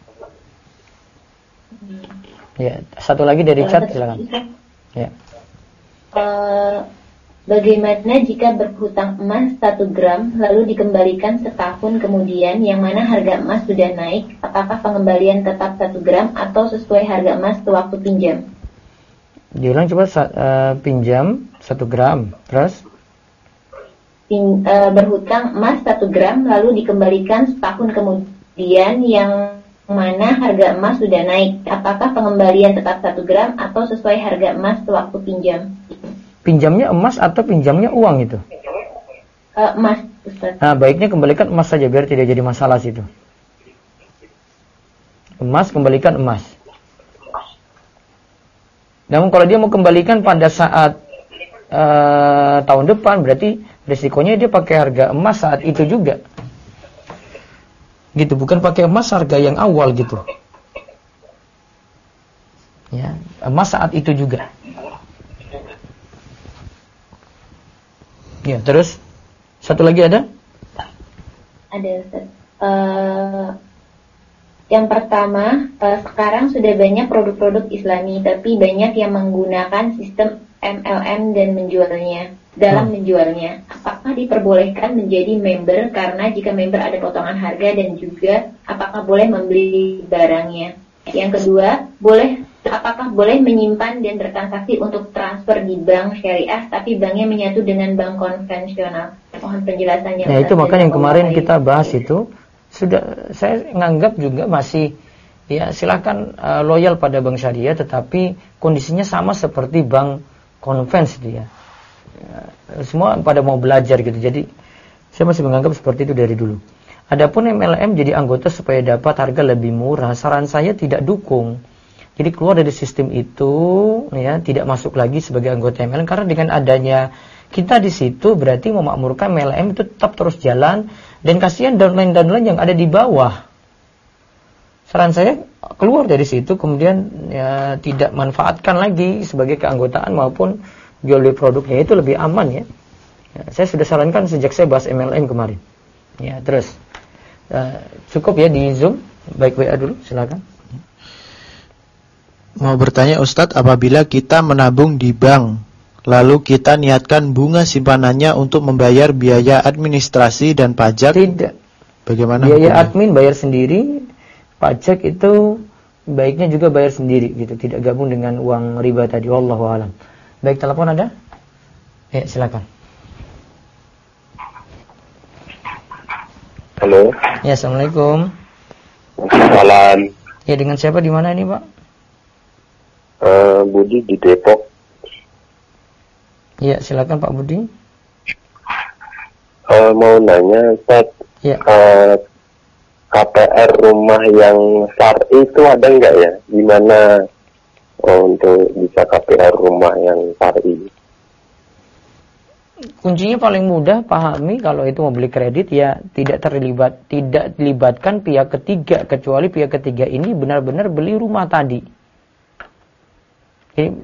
Ya, satu lagi dari chat, silakan. Ya. Bagaimana jika berhutang emas 1 gram lalu dikembalikan setahun kemudian, yang mana harga emas sudah naik? Apakah pengembalian tetap 1 gram atau sesuai harga emas sewaktu pinjam? Diulang coba, pinjam 1 gram, terus? Berhutang emas 1 gram lalu dikembalikan setahun kemudian, yang mana harga emas sudah naik. Apakah pengembalian tetap 1 gram atau sesuai harga emas sewaktu pinjam? Pinjamnya emas atau pinjamnya uang itu? Emas, Ustaz. Nah, baiknya kembalikan emas saja biar tidak jadi masalah situ. Emas, kembalikan emas. Namun kalau dia mau kembalikan pada saat tahun depan, berarti risikonya dia pakai harga emas saat itu juga. Gitu, bukan pakai emas harga yang awal gitu. Ya, emas saat itu juga. Ya, terus satu lagi ada? Ada, Ustaz. Yang pertama, sekarang sudah banyak produk-produk Islami, tapi banyak yang menggunakan sistem MLM dan menjualnya. Apakah diperbolehkan menjadi member, karena jika member ada potongan harga, dan juga apakah boleh membeli barangnya? Yang kedua, apakah boleh menyimpan dan bertransaksi untuk transfer di bank syariah tapi banknya menyatu dengan bank konvensional? Mohon penjelasannya. Nah, itu makanya yang kemarin kita bahas itu sudah, saya nganggap juga masih ya silakan loyal pada bank syariah, tetapi kondisinya sama seperti bank konvens dia. Semua pada mau belajar gitu. Jadi saya masih menganggap seperti itu dari dulu. Adapun MLM jadi anggota supaya dapat harga lebih murah, saran saya tidak dukung. Jadi keluar dari sistem itu, ya, tidak masuk lagi sebagai anggota MLM, karena dengan adanya kita di situ berarti memakmurkan MLM itu tetap terus jalan, dan kasihan downline yang ada di bawah. Saran saya keluar dari situ, kemudian ya tidak manfaatkan lagi sebagai keanggotaan maupun jual beli produknya, itu lebih aman ya. Saya sudah sarankan sejak saya bahas MLM kemarin. Ya, terus cukup ya di Zoom. Baik, WA dulu, silakan. Mau bertanya Ustadz, apabila kita menabung di bank, lalu kita niatkan bunga simpanannya untuk membayar biaya administrasi dan pajak? Tidak. Bagaimana biaya hukumnya? Admin bayar sendiri, pajak itu baiknya juga bayar sendiri gitu, tidak gabung dengan uang riba tadi. Wallahu a'lam. Baik, telepon ada? Ya, silakan. Halo. Ya, assalamualaikum. Salam. Ya, dengan siapa di mana ini, Pak? Budi di Depok. Ya, silakan Pak Budi. Mau nanya, Ustaz. Ya. KPR rumah yang syar'i itu ada nggak ya? Gimana untuk bisa KPR rumah yang syar'i? Kuncinya paling mudah pahami, kalau itu mau beli kredit ya tidak dilibatkan pihak ketiga, kecuali pihak ketiga ini benar-benar beli rumah tadi. Jadi,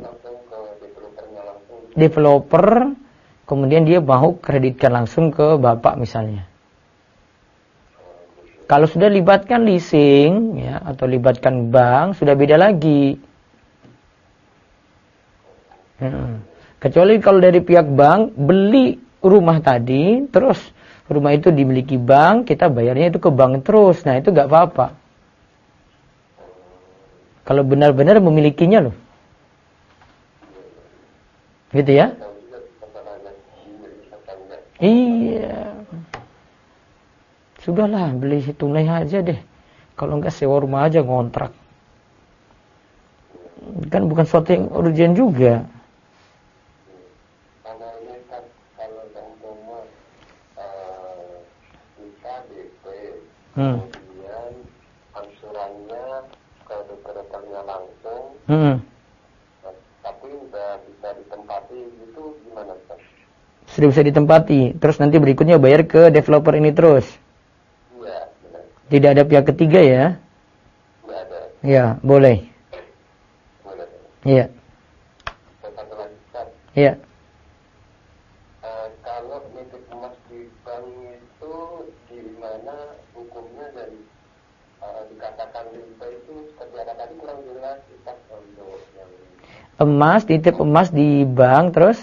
developer kemudian dia mau kreditkan langsung ke bapak misalnya. Kalau sudah libatkan leasing ya atau libatkan bank sudah beda lagi. Kecuali kalau dari pihak bank beli rumah tadi, terus rumah itu dimiliki bank, kita bayarnya itu ke bank terus. Nah, itu nggak apa-apa. Kalau benar-benar memilikinya loh. Gitu ya? Iya. Sudahlah, beli tunai aja deh. Kalau enggak sewa rumah aja, ngontrak. Kan bukan sesuatu yang urgent juga. Kemudian angsurannya ke dokter-dokternya langsung, tapi udah bisa ditempati gitu, gimana Pak? Sudah bisa ditempati, terus nanti berikutnya bayar ke developer ini terus. Iya, benar. Tidak ada pihak ketiga ya? Tidak ada. Ya, boleh. Boleh. Iya. Satu lagi, Pak. Iya. Kalau nitip emas di bank itu gimana hukumnya dan dikatakan riba itu seperti apa tadi kurang jelas Ustaz untuk yang Emas, nitip emas di bank terus?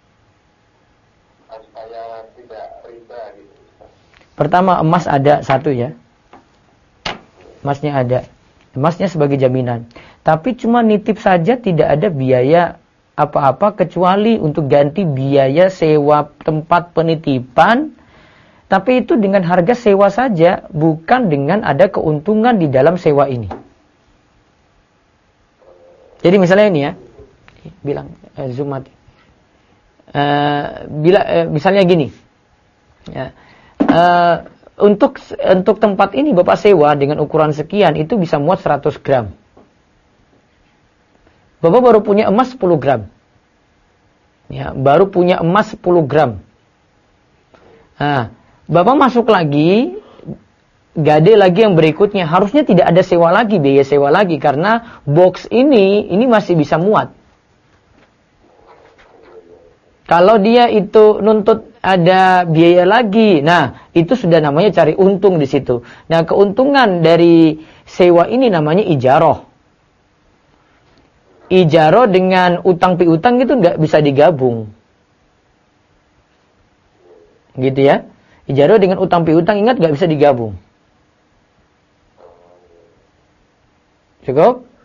supaya tidak riba gitu Ustaz. Pertama, emas ada satu ya. Emasnya ada. Emasnya sebagai jaminan. Tapi cuma nitip saja, tidak ada biaya apa-apa kecuali untuk ganti biaya sewa tempat penitipan. Tapi itu dengan harga sewa saja, bukan dengan ada keuntungan di dalam sewa ini. Jadi misalnya ini ya, bilang Zoom mati. Misalnya gini, ya, untuk tempat ini Bapak sewa dengan ukuran sekian itu bisa muat 100 gram. Bapak baru punya emas 10 gram. Ya, baru punya emas 10 gram. Nah, Bapak masuk lagi, gade lagi yang berikutnya. Harusnya tidak ada sewa lagi, biaya sewa lagi. Karena box ini masih bisa muat. Kalau dia itu nuntut ada biaya lagi, nah itu sudah namanya cari untung di situ. Nah, keuntungan dari sewa ini namanya ijaroh. Ijaroh dengan utang piutang itu nggak bisa digabung. Gitu ya. Ijaroh dengan utang piutang, ingat nggak bisa digabung. Cukup?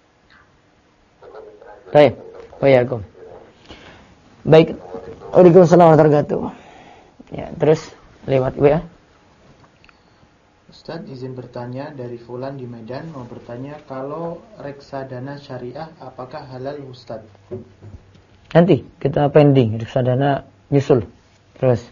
Baik. Waalaikumsalam. Baik. Waalaikumsalam warahmatullahi wabarakatuh. Ya, terus lewat ya. Ustaz, izin bertanya dari Fulan di Medan, mau bertanya kalau reksadana syariah apakah halal Ustaz? Nanti kita pending reksadana nyusul. Terus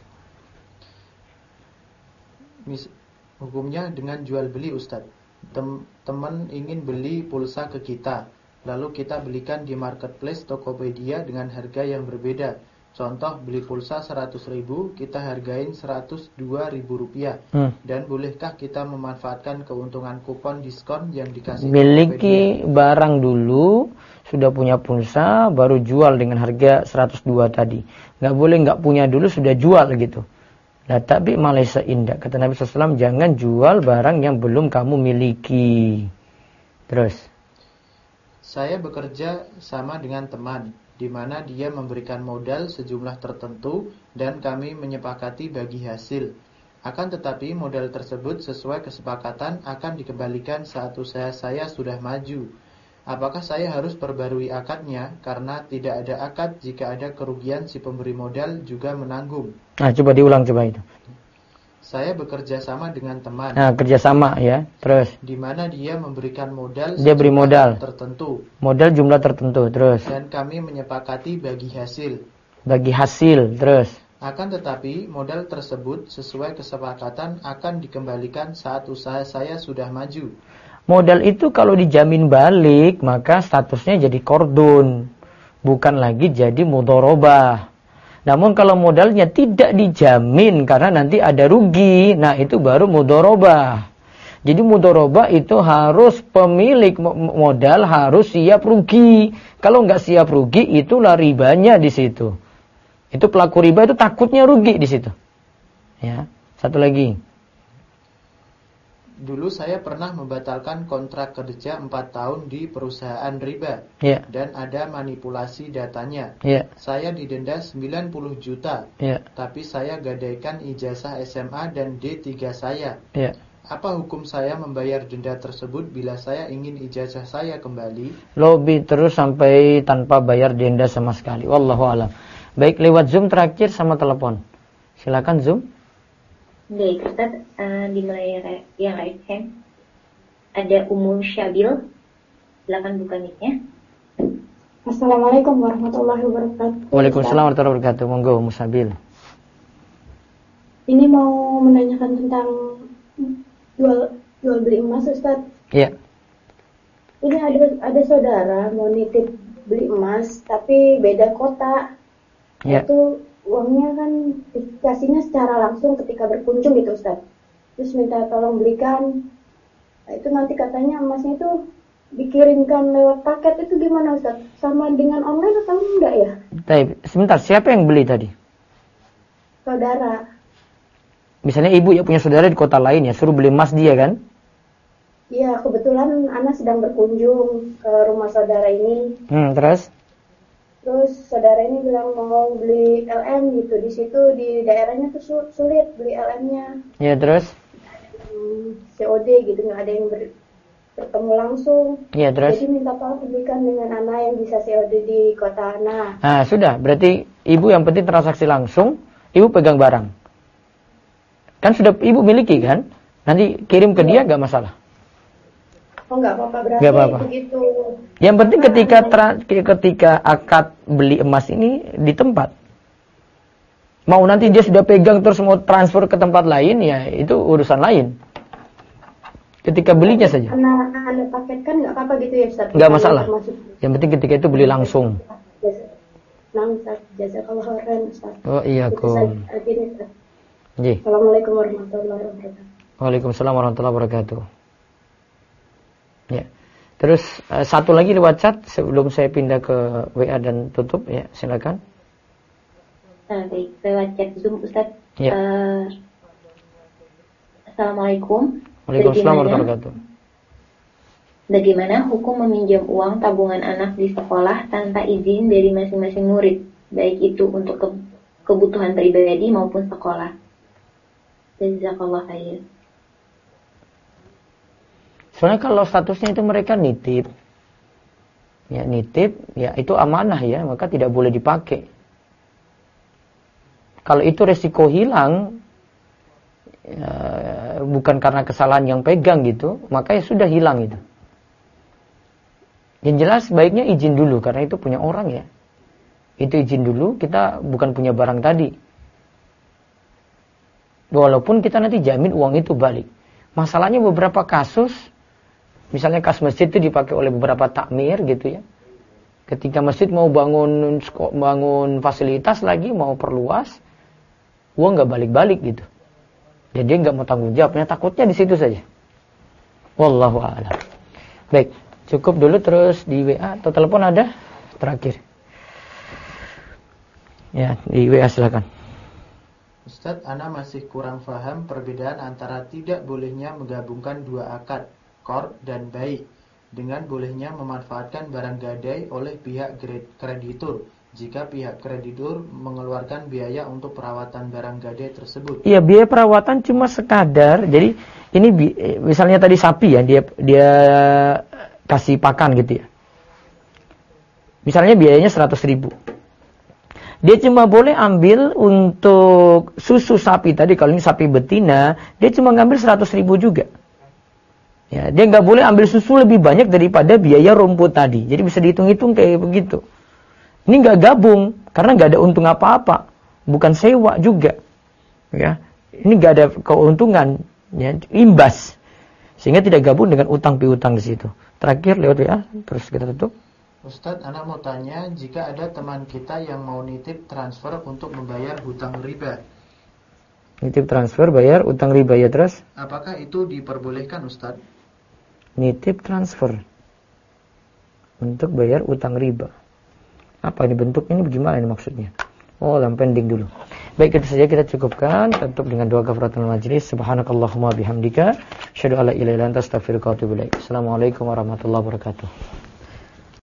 hukumnya dengan jual beli Ustaz. Teman ingin beli pulsa ke kita, lalu kita belikan di marketplace Tokopedia dengan harga yang berbeda. Contoh beli pulsa 100.000, kita hargain 102.000 rupiah. Dan bolehkah kita memanfaatkan keuntungan kupon diskon yang dikasih? Miliki barang dulu, sudah punya pulsa, baru jual dengan harga 102 tadi. Nggak boleh nggak punya dulu sudah jual gitu. Nah, tapi Malaysia indah. Kata Nabi SAW, jangan jual barang yang belum kamu miliki. Terus. Saya bekerja sama dengan teman, di mana dia memberikan modal sejumlah tertentu dan kami menyepakati bagi hasil. Akan tetapi modal tersebut sesuai kesepakatan akan dikembalikan saat usaha saya sudah maju. Apakah saya harus perbarui akadnya karena tidak ada akad jika ada kerugian si pemberi modal juga menanggung? Nah, coba diulang coba itu. Saya bekerja sama dengan teman. Nah, kerjasama ya. Terus. Di mana dia memberikan modal. Dia beri modal tertentu. Modal jumlah tertentu. Terus. Dan kami menyepakati bagi hasil. Bagi hasil. Terus. Akan tetapi modal tersebut sesuai kesepakatan akan dikembalikan saat usaha saya sudah maju. Modal itu kalau dijamin balik maka statusnya jadi kordun, bukan lagi jadi mudharabah. Namun kalau modalnya tidak dijamin karena nanti ada rugi, nah itu baru mudharabah. Jadi mudharabah itu harus pemilik modal harus siap rugi. Kalau nggak siap rugi itulah ribanya di situ. Itu pelaku riba itu takutnya rugi di situ. Ya, satu lagi. dulu saya pernah membatalkan kontrak kerja 4 tahun di perusahaan riba. Dan ada manipulasi datanya. Saya didenda 90 juta. Tapi saya gadaikan ijazah SMA dan D3 saya. Apa hukum saya membayar denda tersebut bila saya ingin ijazah saya kembali? Lobby terus sampai tanpa bayar denda sama sekali. Wallahu a'lam. Baik, lewat Zoom terakhir sama telepon. Silakan Zoom. Baik, Ustaz, dimulai yang right hand. Ada Umul Syabil. Silakan buka mic-nya. Assalamualaikum warahmatullahi wabarakatuh. Waalaikumsalam warahmatullahi wabarakatuh. Monggo Umul Syabil. Ini mau menanyakan tentang jual beli emas, Ustaz. Iya. Ini ada saudara mau nitip beli emas tapi beda kota. Itu uangnya kan dikasihnya secara langsung ketika berkunjung gitu, Ustaz. Terus minta tolong belikan. Nah, itu nanti katanya emasnya itu dikirimkan lewat paket, itu gimana, Ustaz? Sama dengan online atau enggak ya? Sebentar, siapa yang beli tadi? Saudara. Misalnya ibu ya punya saudara di kota lain ya, suruh beli emas dia kan? Iya, kebetulan Ana sedang berkunjung ke rumah saudara ini. Terus saudara ini bilang mau beli LM gitu. Di situ di daerahnya tuh sulit beli LM-nya. Ya, terus? COD gitu, nggak ada yang bertemu langsung. Ya, terus? Jadi minta tolong belikan dengan Ana yang bisa COD di kota Ana. Nah, sudah. Berarti ibu yang penting transaksi langsung, ibu pegang barang. Kan sudah ibu miliki kan? Nanti kirim ke dia nggak masalah. Oh, nggak apa-apa, berarti begitu. Yang penting ketika akad beli emas ini di tempat. Mau nanti dia sudah pegang terus mau transfer ke tempat lain, ya itu urusan lain. Ketika belinya saja. Anda paketkan nggak apa-apa gitu ya, Ustaz? Nggak masalah. Yang penting ketika itu beli langsung. Jazakallah khairan, Ustaz. Oh iya, Kum. Assalamualaikum warahmatullahi wabarakatuh. Waalaikumsalam warahmatullahi wabarakatuh. Ya. Terus satu lagi lewat chat sebelum saya pindah ke WA dan tutup ya, silakan. Baik, lewat chat Zoom Ustaz. Ya. Assalamualaikum. Waalaikumsalam warahmatullahi wabarakatuh. Bagaimana hukum meminjam uang tabungan anak di sekolah tanpa izin dari masing-masing murid, baik itu untuk kebutuhan pribadi maupun sekolah? Jazakallah khair. Soalnya kalau statusnya itu mereka nitip, ya itu amanah ya, maka tidak boleh dipakai. Kalau itu resiko hilang, ya, bukan karena kesalahan yang pegang gitu, maka ya sudah hilang itu. Yang jelas baiknya izin dulu, karena itu punya orang ya. Itu izin dulu, kita bukan punya barang tadi. Walaupun kita nanti jamin uang itu balik. Masalahnya beberapa kasus, misalnya kas masjid itu dipakai oleh beberapa takmir gitu ya. Ketika masjid mau bangun fasilitas lagi, mau perluas, uang nggak balik-balik gitu. Jadi dia nggak mau tanggung jawabnya, takutnya di situ saja. Wallahu a'lam. Baik, cukup dulu, terus di WA atau telepon ada terakhir. Ya, di WA silakan. Ustadz, ana masih kurang paham perbedaan antara tidak bolehnya menggabungkan dua akad, qard dan bai, dengan bolehnya memanfaatkan barang gadai oleh pihak kreditur jika pihak kreditur mengeluarkan biaya untuk perawatan barang gadai tersebut. Iya, biaya perawatan cuma sekadar. Jadi ini misalnya tadi sapi ya, dia kasih pakan gitu ya. Misalnya biayanya 100.000. Dia cuma boleh ambil untuk susu sapi tadi, kalau ini sapi betina, dia cuma ngambil 100.000 juga. Ya, dia nggak boleh ambil susu lebih banyak daripada biaya rumput tadi. Jadi bisa dihitung-hitung kayak begitu. Ini nggak gabung, karena nggak ada untung apa-apa, bukan sewa juga. Ya, ini nggak ada keuntungan, ya, imbas, sehingga tidak gabung dengan utang piutang di situ. Terakhir lewat WA, terus kita tutup. Ustadz, anak mau tanya, jika ada teman kita yang mau nitip transfer untuk membayar hutang riba. Nitip transfer, bayar utang riba ya, terus? Apakah itu diperbolehkan, Ustadz? Nitip transfer untuk bayar utang riba. Apa ini bentuknya, ini bagaimana ini maksudnya? Oh, dalam pending dulu. Baik, itu saja kita cukupkan. Tutup dengan doa kafaratul majlis. Subhanakallahumma bihamdika asyhadu alla ilaha illa anta astaghfiruka wa atubu ilaik. Assalamualaikum warahmatullahi wabarakatuh.